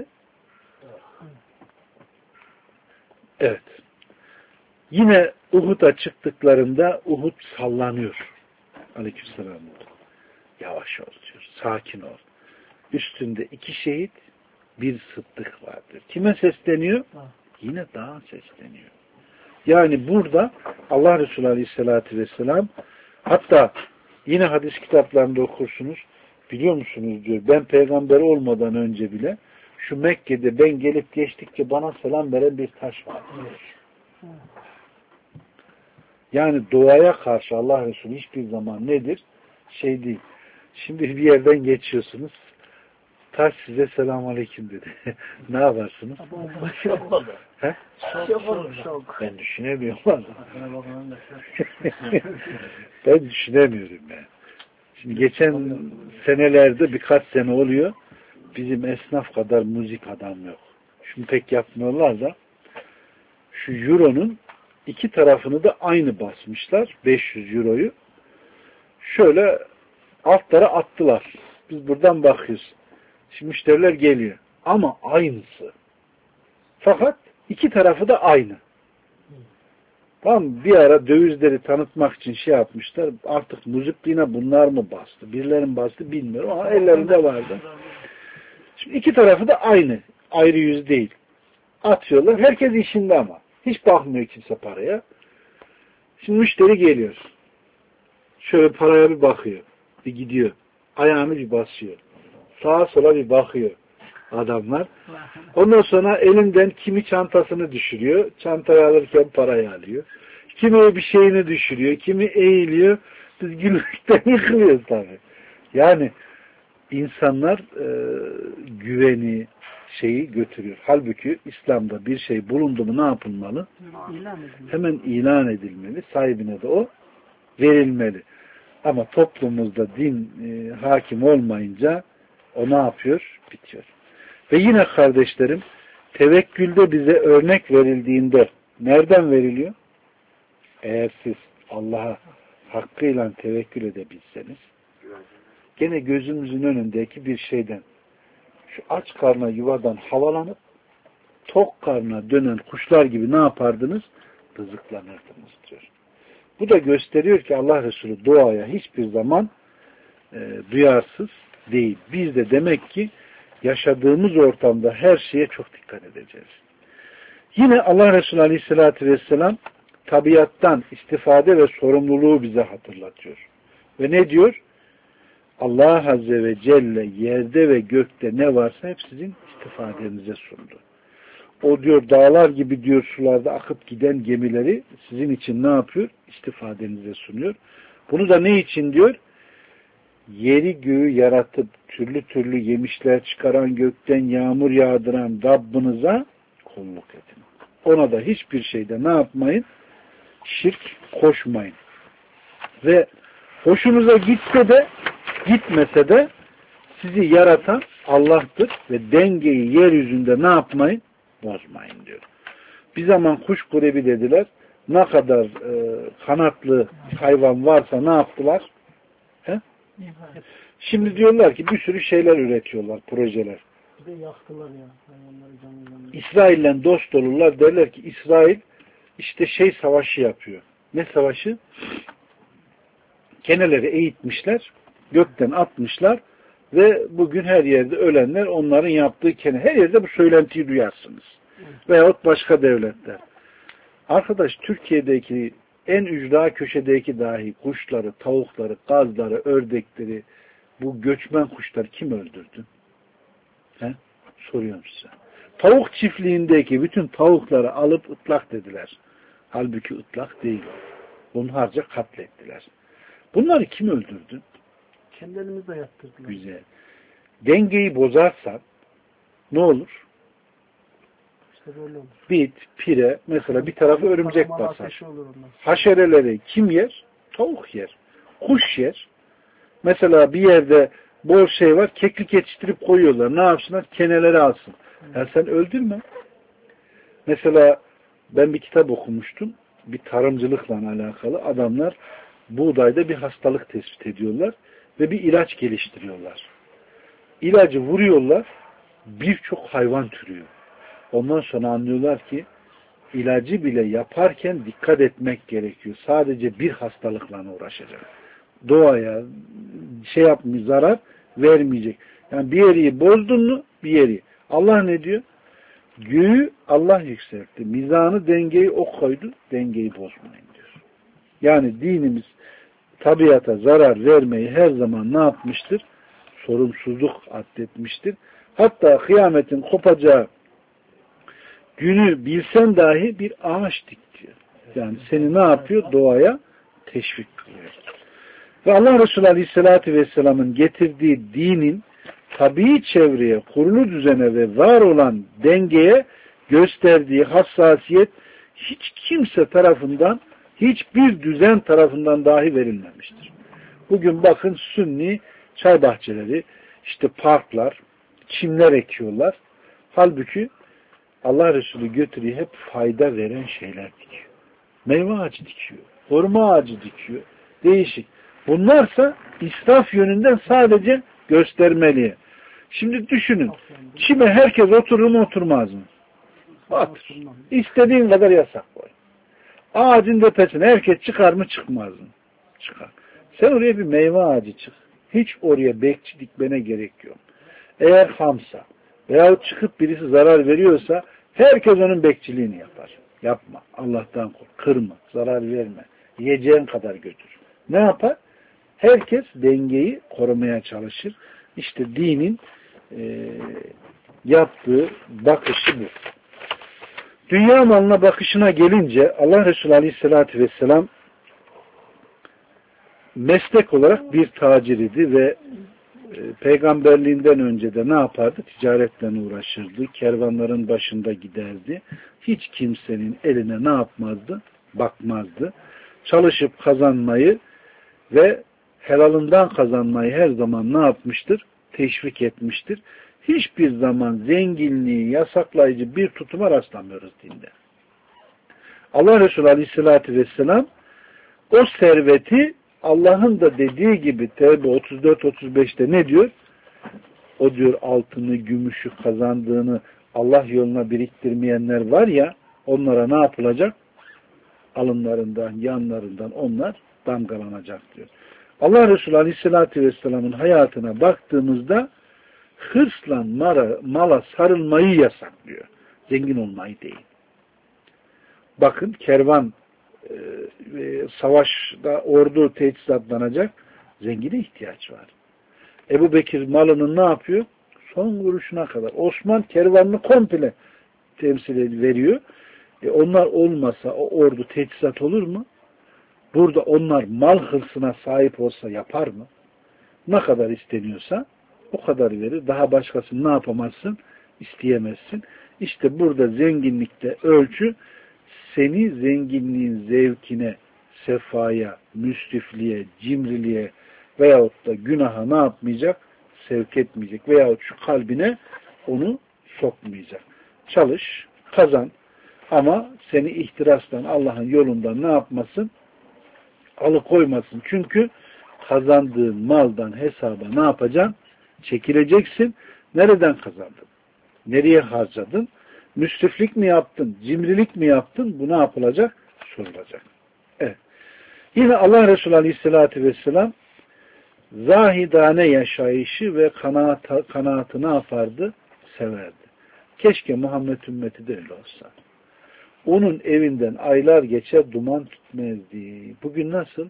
Evet. Yine Uhud'a çıktıklarında Uhud sallanıyor. Aleykümselam. Yavaş ol diyor. Sakin ol. Üstünde iki şehit, bir sıddık vardır. Kime sesleniyor? Yine dağa sesleniyor. Yani burada Allah Resulü Aleyhisselatü Vesselam hatta yine hadis kitaplarında okursunuz. Biliyor musunuz diyor. Ben peygamber olmadan önce bile şu Mekke'de ben gelip geçtikçe bana selam veren bir taş var. Yani doğaya karşı Allah Resulü hiçbir zaman nedir? Şey değil. Şimdi bir yerden geçiyorsunuz. Taş size selamun aleyküm dedi. Ne yaparsınız? He? Ben düşünemiyorum. Ben düşünemiyorum yani. Şimdi geçen senelerde birkaç sene oluyor. Bizim esnaf kadar müzik adam yok. Şimdi pek yapmıyorlar da şu euronun iki tarafını da aynı basmışlar. beş yüz euroyu. Şöyle altlara attılar. Biz buradan bakıyoruz. Şimdi müşteriler geliyor. Ama aynısı. Fakat iki tarafı da aynı. Tam bir ara dövizleri tanıtmak için şey yapmışlar. Artık müzikliğine bunlar mı bastı? Birilerinin bastı bilmiyorum ama ellerinde vardı. Şimdi iki tarafı da aynı. Ayrı yüz değil. Atıyorlar. Herkes işinde ama. Hiç bakmıyor kimse paraya. Şimdi müşteri geliyor. Şöyle paraya bir bakıyor. Bir gidiyor. Ayağını bir basıyor. Sağa sola bir bakıyor adamlar. Ondan sonra elinden kimi çantasını düşürüyor. Çantayı alırken parayı alıyor. Kimi bir şeyini düşürüyor. Kimi eğiliyor. Biz gülmekten yıkılıyoruz tabii. Yani insanlar e, güveni şeyi götürüyor. Halbuki İslam'da bir şey bulundu mu ne yapılmalı? İlan Hemen ilan edilmeli. Sahibine de o verilmeli. Ama toplumumuzda din e, hakim olmayınca o ne yapıyor? Bitiyor. Ve yine kardeşlerim tevekkülde bize örnek verildiğinde nereden veriliyor? Eğer siz Allah'a hakkıyla tevekkül edebilseniz gene gözümüzün önündeki bir şeyden şu aç karnına yuvadan havalanıp tok karnına dönen kuşlar gibi ne yapardınız? Rızıklanırdınız diyor. Bu da gösteriyor ki Allah Resulü duaya hiçbir zaman e, duyarsız değil. Biz de demek ki yaşadığımız ortamda her şeye çok dikkat edeceğiz. Yine Allah Resulü Aleyhisselatü Vesselam tabiattan istifade ve sorumluluğu bize hatırlatıyor. Ve ne diyor? Allah Azze ve Celle yerde ve gökte ne varsa hep sizin istifadenize sundu. O diyor dağlar gibi diyor sularda akıp giden gemileri sizin için ne yapıyor? İstifadenize sunuyor. Bunu da ne için diyor? Yeri göğü yaratıp türlü türlü yemişler çıkaran, gökten yağmur yağdıran Rabbinize kulluk edin. Ona da hiçbir şeyde ne yapmayın? Şirk koşmayın. Ve hoşunuza gitse de gitmese de sizi yaratan Allah'tır ve dengeyi yeryüzünde ne yapmayın? Bozmayın diyor. Bir zaman kuş kurebi dediler. Ne kadar e, kanatlı hayvan varsa ne yaptılar? He? Şimdi diyorlar ki bir sürü şeyler üretiyorlar, projeler. Bir de yaktılar ya. Hayvanları canlı canlı. İsrail'le dost olurlar. Derler ki İsrail işte şey savaşı yapıyor. Ne savaşı? Keneleri eğitmişler. Gökten atmışlar. Ve bugün her yerde ölenler onların yaptığı kene. Her yerde bu söylentiyi duyarsınız. Evet. Veyahut başka devletler. Arkadaş Türkiye'deki en ücra köşedeki dahi kuşları, tavukları, gazları, ördekleri, bu göçmen kuşları kim öldürdü? He? Soruyorum size. Tavuk çiftliğindeki bütün tavukları alıp ıtlak dediler. Halbuki ıtlak değil. Bunlarca katlettiler. Bunları kim öldürdü? Kendi elimizle yaptırdılar. Güzel. Dengeyi bozarsan ne olur? İşte böyle olur. Bit, pire, mesela bir tarafı örümcek basar. Olur haşereleri kim yer? Tavuk yer. Kuş yer. Mesela bir yerde bol şey var, keklik yetiştirip koyuyorlar. Ne yapsınlar? Keneleri alsın. Hmm. Ya sen öldürme. Mesela ben bir kitap okumuştum. Bir tarımcılıkla alakalı. Adamlar buğdayda bir hastalık tespit ediyorlar ve bir ilaç geliştiriyorlar. İlacı vuruyorlar, birçok hayvan türüyor. Ondan sonra anlıyorlar ki ilacı bile yaparken dikkat etmek gerekiyor. Sadece bir hastalıkla uğraşacak. Doğaya şey yapmıyor, zarar vermeyecek. Yani bir yeri bozdun mu bir yeri. Allah ne diyor? Göğü Allah yükseltti. Mizanı, dengeyi o koydu. Dengeyi bozmayın diyor. Yani dinimiz tabiata zarar vermeyi her zaman ne yapmıştır? Sorumsuzluk addetmiştir. Hatta kıyametin kopacağı günü bilsen dahi bir ağaç dik diyor. Yani seni ne yapıyor? Doğaya teşvik kılıyor. Ve Allah Resulü Aleyhisselatü Vesselam'ın getirdiği dinin tabii çevreye, kurulu düzene ve var olan dengeye gösterdiği hassasiyet hiç kimse tarafından, hiçbir düzen tarafından dahi verilmemiştir. Bugün bakın Sünni çay bahçeleri, işte parklar, çimler ekiyorlar. Halbuki Allah Resulü götürüyor hep fayda veren şeyler dikiyor. Meyve ağacı dikiyor, hurma ağacı dikiyor. Değişik. Bunlarsa israf yönünden sadece göstermeliye. Şimdi düşünün. Çime herkes oturur mu oturmaz mı? Otur. İstediğin kadar yasak koy. Ağacın tepesine herkes çıkar mı çıkmaz mı? Çıkar. Sen oraya bir meyve ağacı çık. Hiç oraya bekçi dikmene gerek yok. Eğer hamsa veyahut çıkıp birisi zarar veriyorsa herkes onun bekçiliğini yapar. Yapma. Allah'tan kork. Kırma. Zarar verme. Yiyeceğin kadar götür. Ne yapar? Herkes dengeyi korumaya çalışır. İşte dinin e, yaptığı bakışı bu. Dünya malına bakışına gelince Allah Resulü Aleyhisselatü Vesselam meslek olarak bir tacir idi ve e, peygamberliğinden önce de ne yapardı? Ticaretle uğraşırdı. Kervanların başında giderdi. Hiç kimsenin eline ne yapmazdı? Bakmazdı. Çalışıp kazanmayı ve helalından kazanmayı her zaman ne yapmıştır? Teşvik etmiştir. Hiçbir zaman zenginliği yasaklayıcı bir tutuma rastlamıyoruz dinde. Allah Resulü Aleyhisselatü Vesselam o serveti Allah'ın da dediği gibi Tevbe otuz dört otuz beşte ne diyor? O diyor altını, gümüşü kazandığını Allah yoluna biriktirmeyenler var ya, onlara ne yapılacak? Alınlarından, yanlarından onlar damgalanacak diyor. Allah Resulü Aleyhisselatü Vesselam'ın hayatına baktığımızda hırsla mara, mala sarılmayı yasaklıyor. Zengin olmayı değil. Bakın kervan e, savaşta ordu teçhizatlanacak, zengine ihtiyaç var. Ebu Bekir malının ne yapıyor? Son kuruşuna kadar. Osman kervanını komple temsil veriyor. E onlar olmasa o ordu teçhizat olur mu? Burada onlar mal hırsına sahip olsa yapar mı? Ne kadar isteniyorsa o kadar verir. Daha başkasını ne yapamazsın? İsteyemezsin. İşte burada zenginlikte ölçü seni zenginliğin zevkine, sefaya, müsrifliğe, cimriliğe veyahut da günaha ne yapmayacak? Sevk etmeyecek. Veyahut şu kalbine onu sokmayacak. Çalış, kazan ama seni ihtirastan, Allah'ın yolundan ne yapmasın? Alıkoymasın. Çünkü kazandığın maldan hesaba ne yapacaksın? Çekileceksin. Nereden kazandın? Nereye harcadın? Müsriflik mi yaptın? Cimrilik mi yaptın? Bu ne yapılacak? Sorulacak. Evet. Yine Allah Resulü Aleyhisselatü Vesselam zahidane yaşayışı ve kanaat, kanaatı ne yapardı? Severdi. Keşke Muhammed ümmeti de öyle olsa. Onun evinden aylar geçer duman tutmazdı. Bugün nasıl?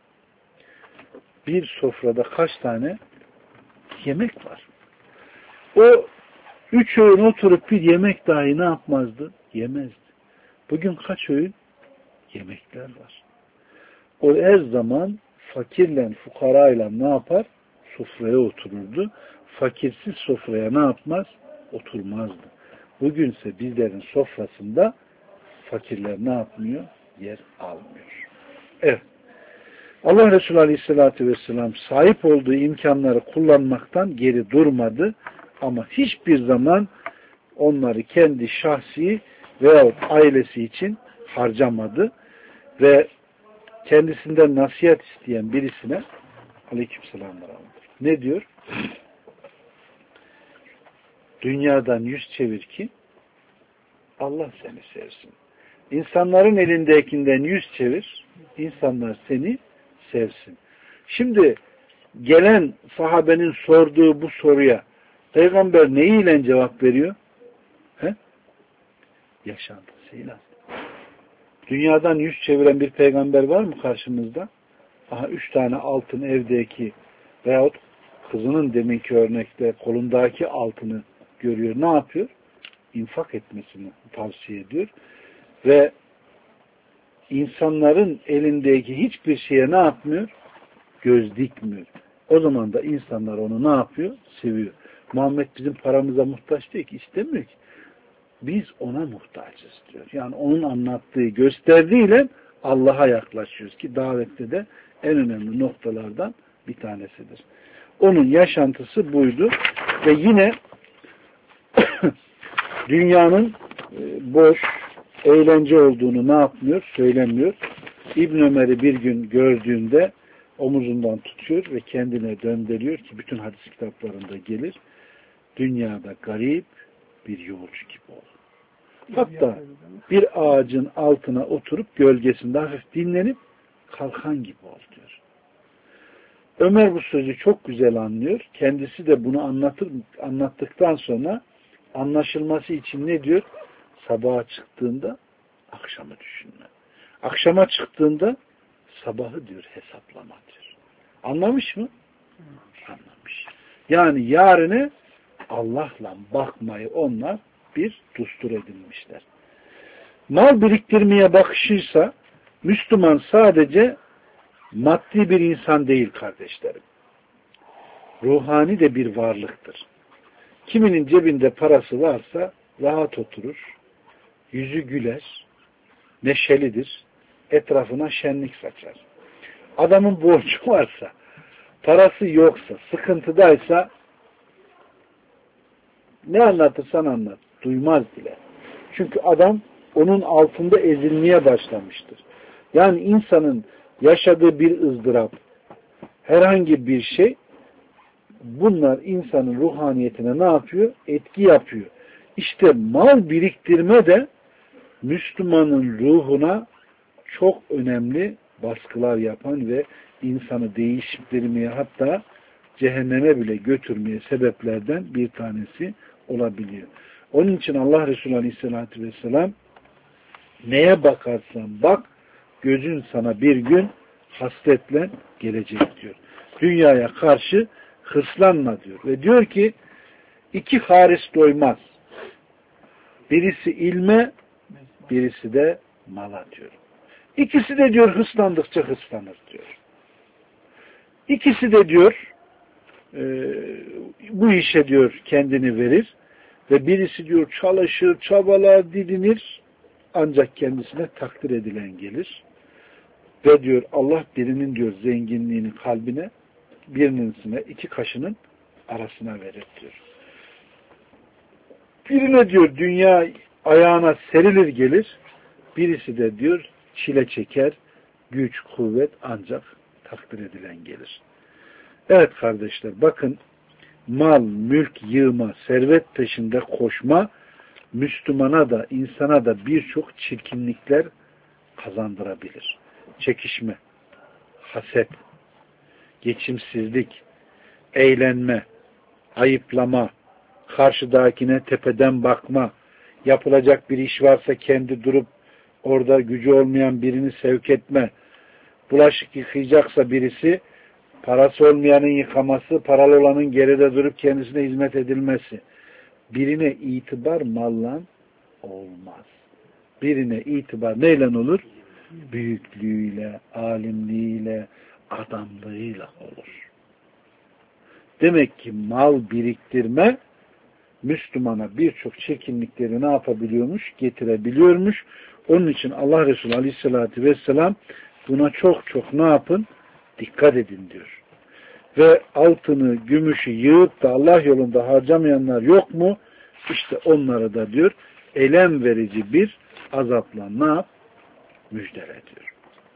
Bir sofrada kaç tane yemek var? O üç öğün oturup bir yemek dahi ne yapmazdı? Yemezdi. Bugün kaç öğün? Yemekler var. O her zaman fakirle, fukarayla ne yapar? Sofraya otururdu. Fakirsiz sofraya ne yapmaz? Oturmazdı. Bugünse bizlerin sofrasında fakirler ne yapmıyor? Yer almıyor. Evet. Allah Resulü Aleyhisselatü Vesselam sahip olduğu imkanları kullanmaktan geri durmadı. Ama hiçbir zaman onları kendi şahsi veyahut ailesi için harcamadı. Ve kendisinden nasihat isteyen birisine aleykümselam ne diyor? Dünyadan yüz çevir ki Allah seni sevsin. İnsanların elindekinden yüz çevir, insanlar seni sevsin. Şimdi gelen sahabenin sorduğu bu soruya Peygamber neyiyle cevap veriyor? He? Yaşantısıyla. Dünyadan yüz çeviren bir peygamber var mı karşımızda? Aha üç tane altın evdeki veyahut kızının deminki örnekte kolundaki altını görüyor. Ne yapıyor? İnfak etmesini tavsiye ediyor. Ve insanların elindeki hiçbir şeye ne yapmıyor? Göz dikmiyor. O zaman da insanlar onu ne yapıyor? Seviyor. Muhammed bizim paramıza muhtaç değil ki, istemiyor ki. Biz ona muhtaçız diyor. Yani onun anlattığı, gösterdiğiyle Allah'a yaklaşıyoruz ki davette de en önemli noktalardan bir tanesidir. Onun yaşantısı buydu ve yine dünyanın boş, eğlence olduğunu ne yapmıyor? Söylemiyor. İbn Ömer'i bir gün gördüğünde omuzundan tutuyor ve kendine döndürüyor ki bütün hadis kitaplarında gelir. Dünyada garip bir yolcu gibi ol. Hatta bir ağacın altına oturup gölgesinde hafif dinlenip kalkan gibi ol diyor. Ömer bu sözü çok güzel anlıyor. Kendisi de bunu anlatır, anlattıktan sonra anlaşılması için ne diyor? Sabaha çıktığında akşamı düşünme. Akşama çıktığında sabahı diyor hesaplama diyor. Anlamış mı? Anlamış. Yani yarını Allah'la bakmayı onlar bir düstur edinmişler. Mal biriktirmeye bakışıysa Müslüman sadece maddi bir insan değil kardeşlerim. Ruhani de bir varlıktır. Kiminin cebinde parası varsa rahat oturur, yüzü güler, neşelidir, etrafına şenlik saçar. Adamın borcu varsa, parası yoksa, sıkıntıdaysa ne anlatırsan anlat, duymaz bile. Çünkü adam onun altında ezilmeye başlamıştır. Yani insanın yaşadığı bir ızdırap, herhangi bir şey, bunlar insanın ruhaniyetine ne yapıyor? Etki yapıyor. İşte mal biriktirme de Müslümanın ruhuna çok önemli baskılar yapan ve insanı değiştirmeye, hatta cehenneme bile götürmeye sebeplerden bir tanesi olabiliyor. Onun için Allah Resulü Aleyhisselatü Vesselam neye bakarsan bak, gözün sana bir gün hasretle gelecek diyor. Dünyaya karşı hırslanma diyor. Ve diyor ki iki haris doymaz. Birisi ilme, birisi de mala diyor. İkisi de diyor hırslandıkça hırslanır diyor. İkisi de diyor e, bu işe diyor kendini verir ve birisi diyor çalışır, çabalar, didinir ancak kendisine takdir edilen gelir. Ve diyor Allah birinin diyor zenginliğini kalbine, birininine iki kaşının arasına verir diyor. Birine diyor dünya ayağına serilir gelir, birisi de diyor çile çeker, güç, kuvvet ancak takdir edilen gelir. Evet kardeşler, bakın mal, mülk yığma, servet peşinde koşma Müslümana da insana da birçok çirkinlikler kazandırabilir. Çekişme, haset, geçimsizlik, eğlenme, ayıplama, karşıdakine tepeden bakma, yapılacak bir iş varsa kendi durup orada gücü olmayan birini sevk etme, bulaşık yıkayacaksa birisi parası olmayanın yıkaması, paralı olanın geride durup kendisine hizmet edilmesi. Birine itibar mallan olmaz. Birine itibar neyle olur? Büyüklüğüyle, alimliğiyle, adamlığıyla olur. Demek ki mal biriktirme Müslümana birçok çirkinlikleri ne yapabiliyormuş? Getirebiliyormuş. Onun için Allah Resulü Aleyhisselatü Vesselam buna çok çok ne yapın? Dikkat edin diyor. Ve altını, gümüşü yığıp da Allah yolunda harcamayanlar yok mu? İşte onları da diyor elem verici bir azapla ne yap? Müjdele diyor.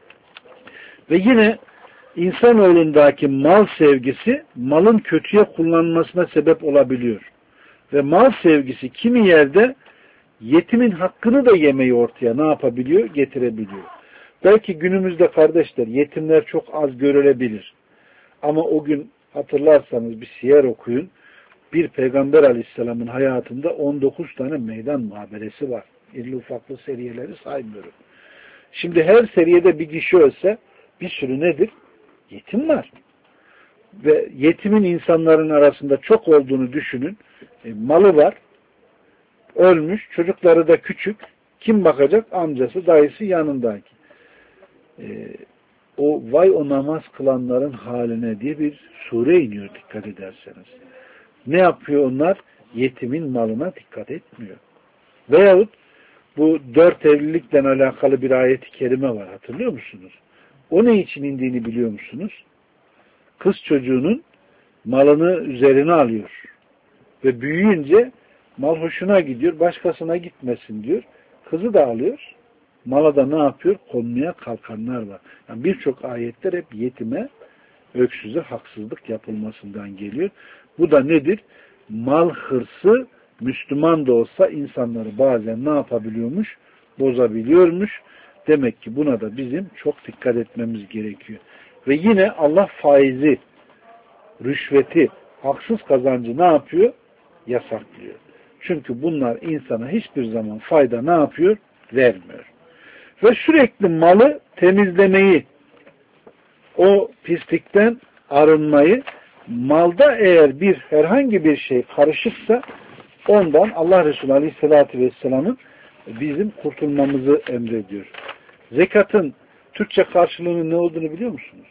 Ve yine insanoğlundaki mal sevgisi malın kötüye kullanılmasına sebep olabiliyor. Ve mal sevgisi kimi yerde yetimin hakkını da yemeyi ortaya ne yapabiliyor? Getirebiliyor. Belki günümüzde kardeşler yetimler çok az görülebilir. Ama o gün hatırlarsanız bir siyer okuyun. Bir Peygamber Aleyhisselam'ın hayatında on dokuz tane meydan muhaberesi var. İrli ufaklı seriyeleri saymıyorum. Şimdi her seriyede bir kişi ölse bir sürü nedir? Yetim var. Ve yetimin insanların arasında çok olduğunu düşünün. E, malı var. Ölmüş. Çocukları da küçük. Kim bakacak? Amcası, dayısı yanındaki. E, o vay o namaz kılanların haline diye bir sure iniyor dikkat ederseniz. Ne yapıyor onlar? Yetimin malına dikkat etmiyor. Veyahut bu dört evlilikle alakalı bir ayet-i kerime var. Hatırlıyor musunuz? O ne için indiğini biliyor musunuz? Kız çocuğunun malını üzerine alıyor. Ve büyüyünce mal hoşuna gidiyor. Başkasına gitmesin diyor. Kızı da alıyor. Mala da ne yapıyor? Konmaya kalkanlar var. Yani birçok ayetler hep yetime, öksüze haksızlık yapılmasından geliyor. Bu da nedir? Mal hırsı Müslüman da olsa insanları bazen ne yapabiliyormuş? Bozabiliyormuş. Demek ki buna da bizim çok dikkat etmemiz gerekiyor. Ve yine Allah faizi, rüşveti, haksız kazancı ne yapıyor? Yasaklıyor. Çünkü bunlar insana hiçbir zaman fayda ne yapıyor? Vermiyor. Ve sürekli malı temizlemeyi, o pislikten arınmayı, malda eğer bir herhangi bir şey karışıksa ondan Allah Resulü Aleyhisselatü Vesselam'ın bizim kurtulmamızı emrediyor. Zekatın Türkçe karşılığının ne olduğunu biliyor musunuz?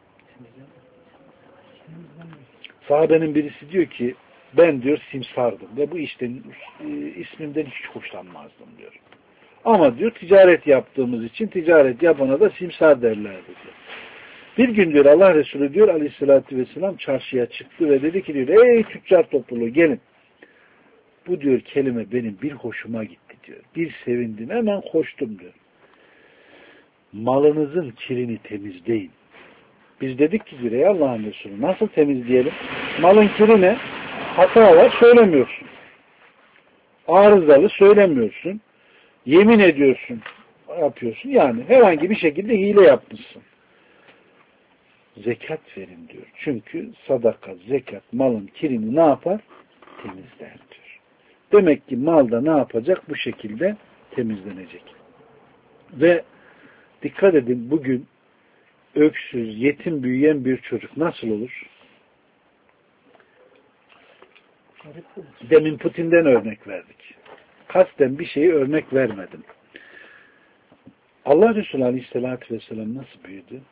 Sahabenin birisi diyor ki ben diyor simsardım ve bu işten ismimden hiç hoşlanmazdım diyor. Ama diyor ticaret yaptığımız için ticaret yapana da simsar derlerdi diyor. Bir gün diyor Allah Resulü diyor Aleyhisselatü Vesselam çarşıya çıktı ve dedi ki diyor ey tüccar topluluğu gelin. Bu diyor kelime benim bir hoşuma gitti diyor. Bir sevindim hemen koştum diyor. Malınızın kirini temizleyin. Biz dedik ki diyor ey Allah'ın Resulü nasıl temizleyelim? Malın kiri ne? Hata var söylemiyorsun. Arızalı söylemiyorsun. Yemin ediyorsun. Yapıyorsun. Yani herhangi bir şekilde hile yapmışsın. Zekat verin diyor. Çünkü sadaka, zekat malın kirini ne yapar? Temizler diyor. Demek ki malda ne yapacak? Bu şekilde temizlenecek. Ve Dikkat edin, bugün öksüz, yetim büyüyen bir çocuk nasıl olur? Demin Putin'den örnek verdik. Kasten bir şeyi örnek vermedim. Allah Resulü Aleyhisselatü Vesselam nasıl büyüdü?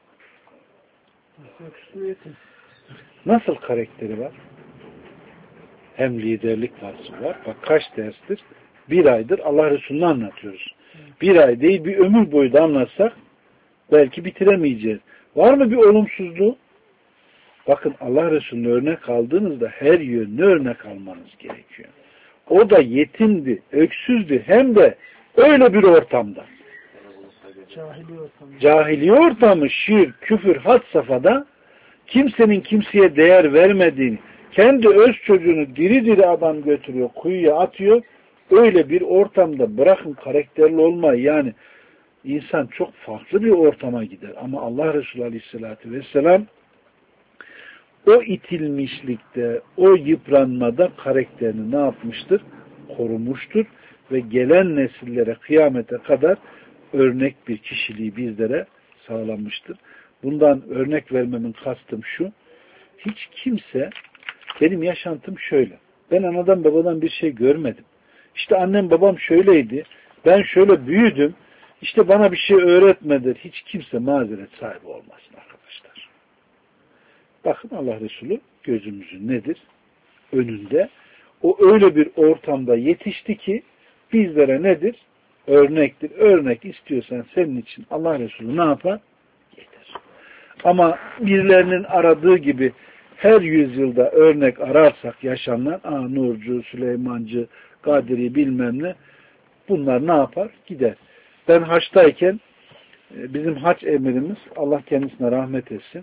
Nasıl karakteri var? Hem liderlik vasfı var. Bak kaç derstir? Bir aydır Allah Resulü'nü anlatıyoruz. Bir ay değil, bir ömür boyu da anlatsak belki bitiremeyeceğiz. Var mı bir olumsuzluğu? Bakın Allah Resulü'nü örnek aldığınızda her yönlü örnek almanız gerekiyor. O da yetimdi, öksüzdü, hem de öyle bir ortamda. Cahiliye ortamı. Cahiliye ortamı, şirk, küfür, had safhada kimsenin kimseye değer vermediğini, kendi öz çocuğunu diri diri adam götürüyor, kuyuya atıyor. Öyle bir ortamda bırakın karakterli olmayı, yani insan çok farklı bir ortama gider. Ama Allah Resulü Aleyhisselatü Vesselam o itilmişlikte, o yıpranmada karakterini ne yapmıştır? Korumuştur ve gelen nesillere kıyamete kadar örnek bir kişiliği bizlere sağlanmıştır. Bundan örnek vermemin kastım şu: hiç kimse, benim yaşantım şöyle, ben anadan babadan bir şey görmedim, İşte annem babam şöyleydi, ben şöyle büyüdüm, İşte bana bir şey öğretmedi. Hiç kimse mazeret sahibi olmasın arkadaşlar. Bakın Allah Resulü gözümüzün nedir? Önünde. O öyle bir ortamda yetişti ki bizlere nedir? Örnektir. Örnek istiyorsan senin için Allah Resulü ne yapar? Getir. Ama birilerinin aradığı gibi her yüzyılda örnek ararsak yaşanan, aa, Nurcu, Süleymancı, Kadiri bilmem ne, bunlar ne yapar? Gider. Ben haçtayken bizim haç emirimiz, Allah kendisine rahmet etsin,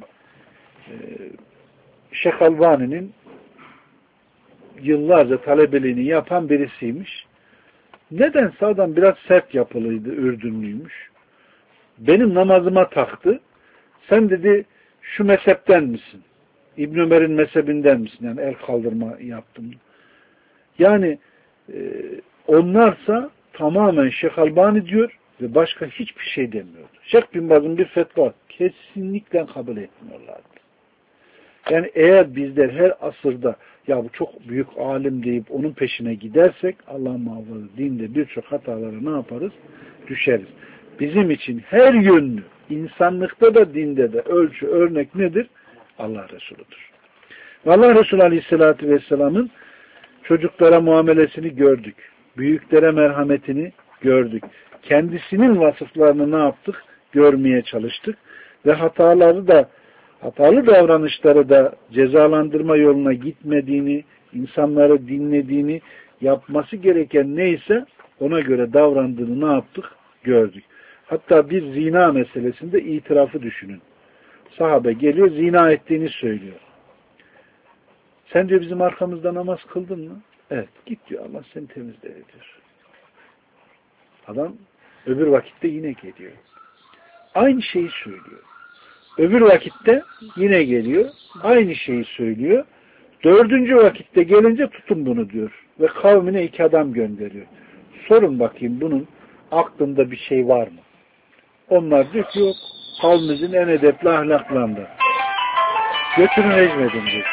Şeyh Albani'nin yıllarca talebeliğini yapan birisiymiş. Nedense adam biraz sert yapılıydı, Ürdünlüymüş. Benim namazıma taktı. Sen dedi şu mezhepten misin? İbn Ömer'in mezhebinden misin? Yani el kaldırma yaptım. Yani e, onlarsa tamamen Şeyh Albani diyor ve başka hiçbir şey demiyordu. Şeyh Bin Baz'ın bir fetva kesinlikle kabul etmiyorlardı. Yani eğer bizler her asırda ya bu çok büyük alim deyip onun peşine gidersek Allah muhafaza dinde birçok hatalara ne yaparız? Düşeriz. Bizim için her yönlü, insanlıkta da dinde de ölçü, örnek nedir? Allah Resuludur. Ve Allah Resulü Aleyhisselatü Vesselam'ın çocuklara muamelesini gördük. Büyüklere merhametini gördük. Kendisinin vasıflarını ne yaptık? Görmeye çalıştık. Ve hataları da, hatalı davranışları da cezalandırma yoluna gitmediğini, insanları dinlediğini, yapması gereken neyse ona göre davrandığını ne yaptık? Gördük. Hatta bir zina meselesinde itirafı düşünün. Sahabe geliyor, zina ettiğini söylüyor. Sen diyor bizim arkamızda namaz kıldın mı? Evet. Git diyor, Allah seni temizler diyor. Adam öbür vakitte yine geliyor. Aynı şeyi söylüyor. Öbür vakitte yine geliyor. Aynı şeyi söylüyor. Dördüncü vakitte gelince tutun bunu diyor. Ve kavmine iki adam gönderiyor. Sorun bakayım bunun aklında bir şey var mı? Onlar diyor ki yok. Kavmimizin en edepli ahlaklarında. Götürün rejmedin diyor.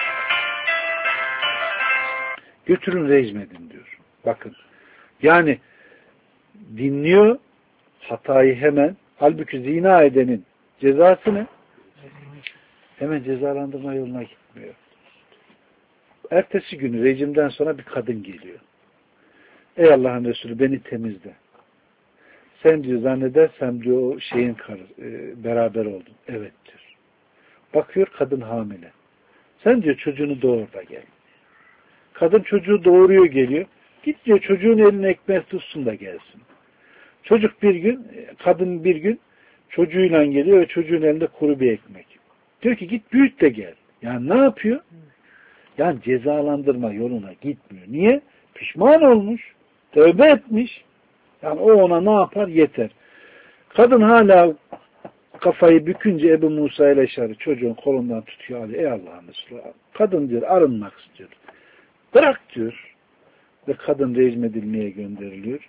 Götürün rejmedin diyor. Bakın. Yani dinliyor hatayı hemen. Halbuki zina edenin cezası ne? Hemen cezalandırma yoluna gitmiyor. Ertesi günü rejimden sonra bir kadın geliyor. Ey Allah'ın Resulü beni temizle. Sen diyor zannedersem diyor o şeyin karı, e, beraber oldun. Evet diyor. Bakıyor kadın hamile. Sen diyor çocuğunu doğur da gel. Kadın çocuğu doğuruyor geliyor. Git diyor çocuğun eline ekmek tutsun da gelsin. Çocuk bir gün, kadın bir gün çocuğuyla geliyor ve çocuğun elinde kuru bir ekmek. Diyor ki git büyüt de gel. Yani ne yapıyor? Yani cezalandırma yoluna gitmiyor. Niye? Pişman olmuş. Tövbe etmiş. Yani o ona ne yapar? Yeter. Kadın hala kafayı bükünce Ebu Musa ile Eşari çocuğun kolundan tutuyor. Ey Allah'ın Resulü. Kadın diyor arınmak istiyor. Bırak diyor. Ve kadın rejim edilmeye gönderiliyor.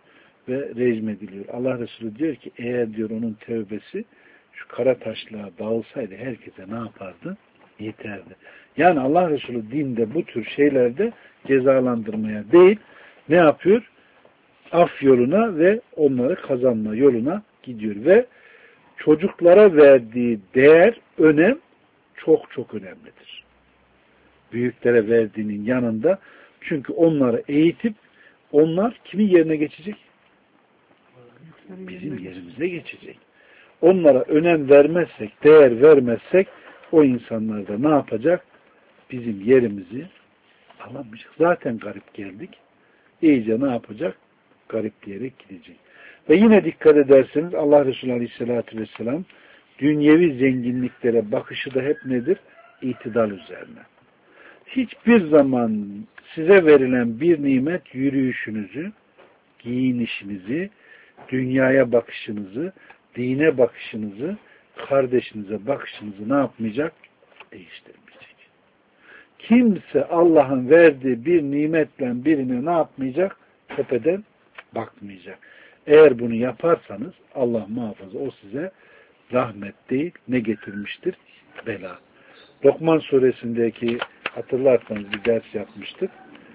ve rejim ediliyor. Allah Resulü diyor ki eğer diyor onun tevbesi şu kara taşlığa dağılsaydı herkese ne yapardı? Yeterdi. Yani Allah Resulü dinde bu tür şeylerde cezalandırmaya değil, ne yapıyor? Af yoluna ve onları kazanma yoluna gidiyor. Ve çocuklara verdiği değer, önem çok çok önemlidir. Büyüklere verdiğinin yanında, çünkü onları eğitip onlar kimin yerine geçecek? Bizim yerimize geçecek. Onlara önem vermezsek, değer vermezsek o insanlar da ne yapacak? Bizim yerimizi alamayacak. Zaten garip geldik. İyice ne yapacak? Garipleyerek gidecek. Ve yine dikkat ederseniz Allah Resulü Aleyhisselatü Vesselam dünyevi zenginliklere bakışı da hep nedir? İtidal üzerine. Hiçbir zaman size verilen bir nimet yürüyüşünüzü, giyinişinizi, dünyaya bakışınızı, dine bakışınızı, kardeşinize bakışınızı ne yapmayacak? Değiştirmeyecek. Kimse Allah'ın verdiği bir nimetle birine ne yapmayacak? Tepeden bakmayacak. Eğer bunu yaparsanız Allah muhafaza o size rahmet değil, ne getirmiştir? Bela. Lokman suresindeki, hatırlarsanız bir ders yapmıştık.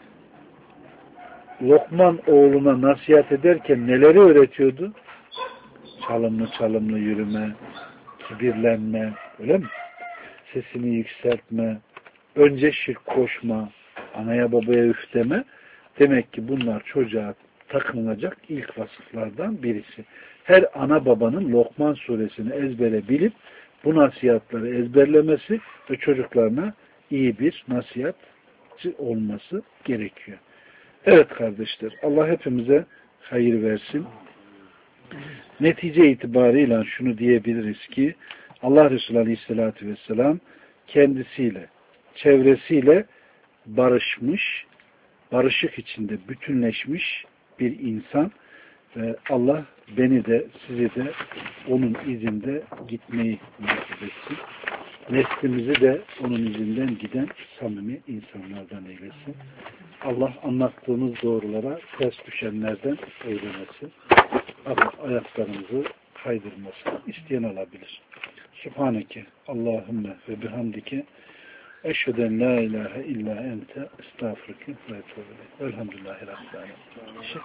Lokman oğluna nasihat ederken neleri öğretiyordu? Çalımlı çalımlı yürüme, kibirlenme, öyle mi? Sesini yükseltme, önce şirk koşma, anaya babaya üf deme. Demek ki bunlar çocuğa takınılacak ilk vasıflardan birisi. Her ana babanın Lokman suresini ezbere bilip bu nasihatları ezberlemesi ve çocuklarına iyi bir nasihatçı olması gerekiyor. Evet kardeşler, Allah hepimize hayır versin. Netice itibarıyla şunu diyebiliriz ki Allah Resulü Aleyhisselatü Vesselam kendisiyle, çevresiyle barışmış, barışık içinde bütünleşmiş bir insan ve Allah beni de sizi de onun izinde gitmeyi nasip etsin. Neslimizi de onun izinden giden samimi insanlardan eylesin. Allah anlattığımız doğrulara ters düşenlerden eylemesin. Allah ayaklarımızı kaydırmasın. İsteyen alabilir. Subhaneke Allahümme ve bihamdike eşheden la ilahe illa ente estağfurke ve etûbü ileyk. Elhamdülillahi Rabbil âlemin.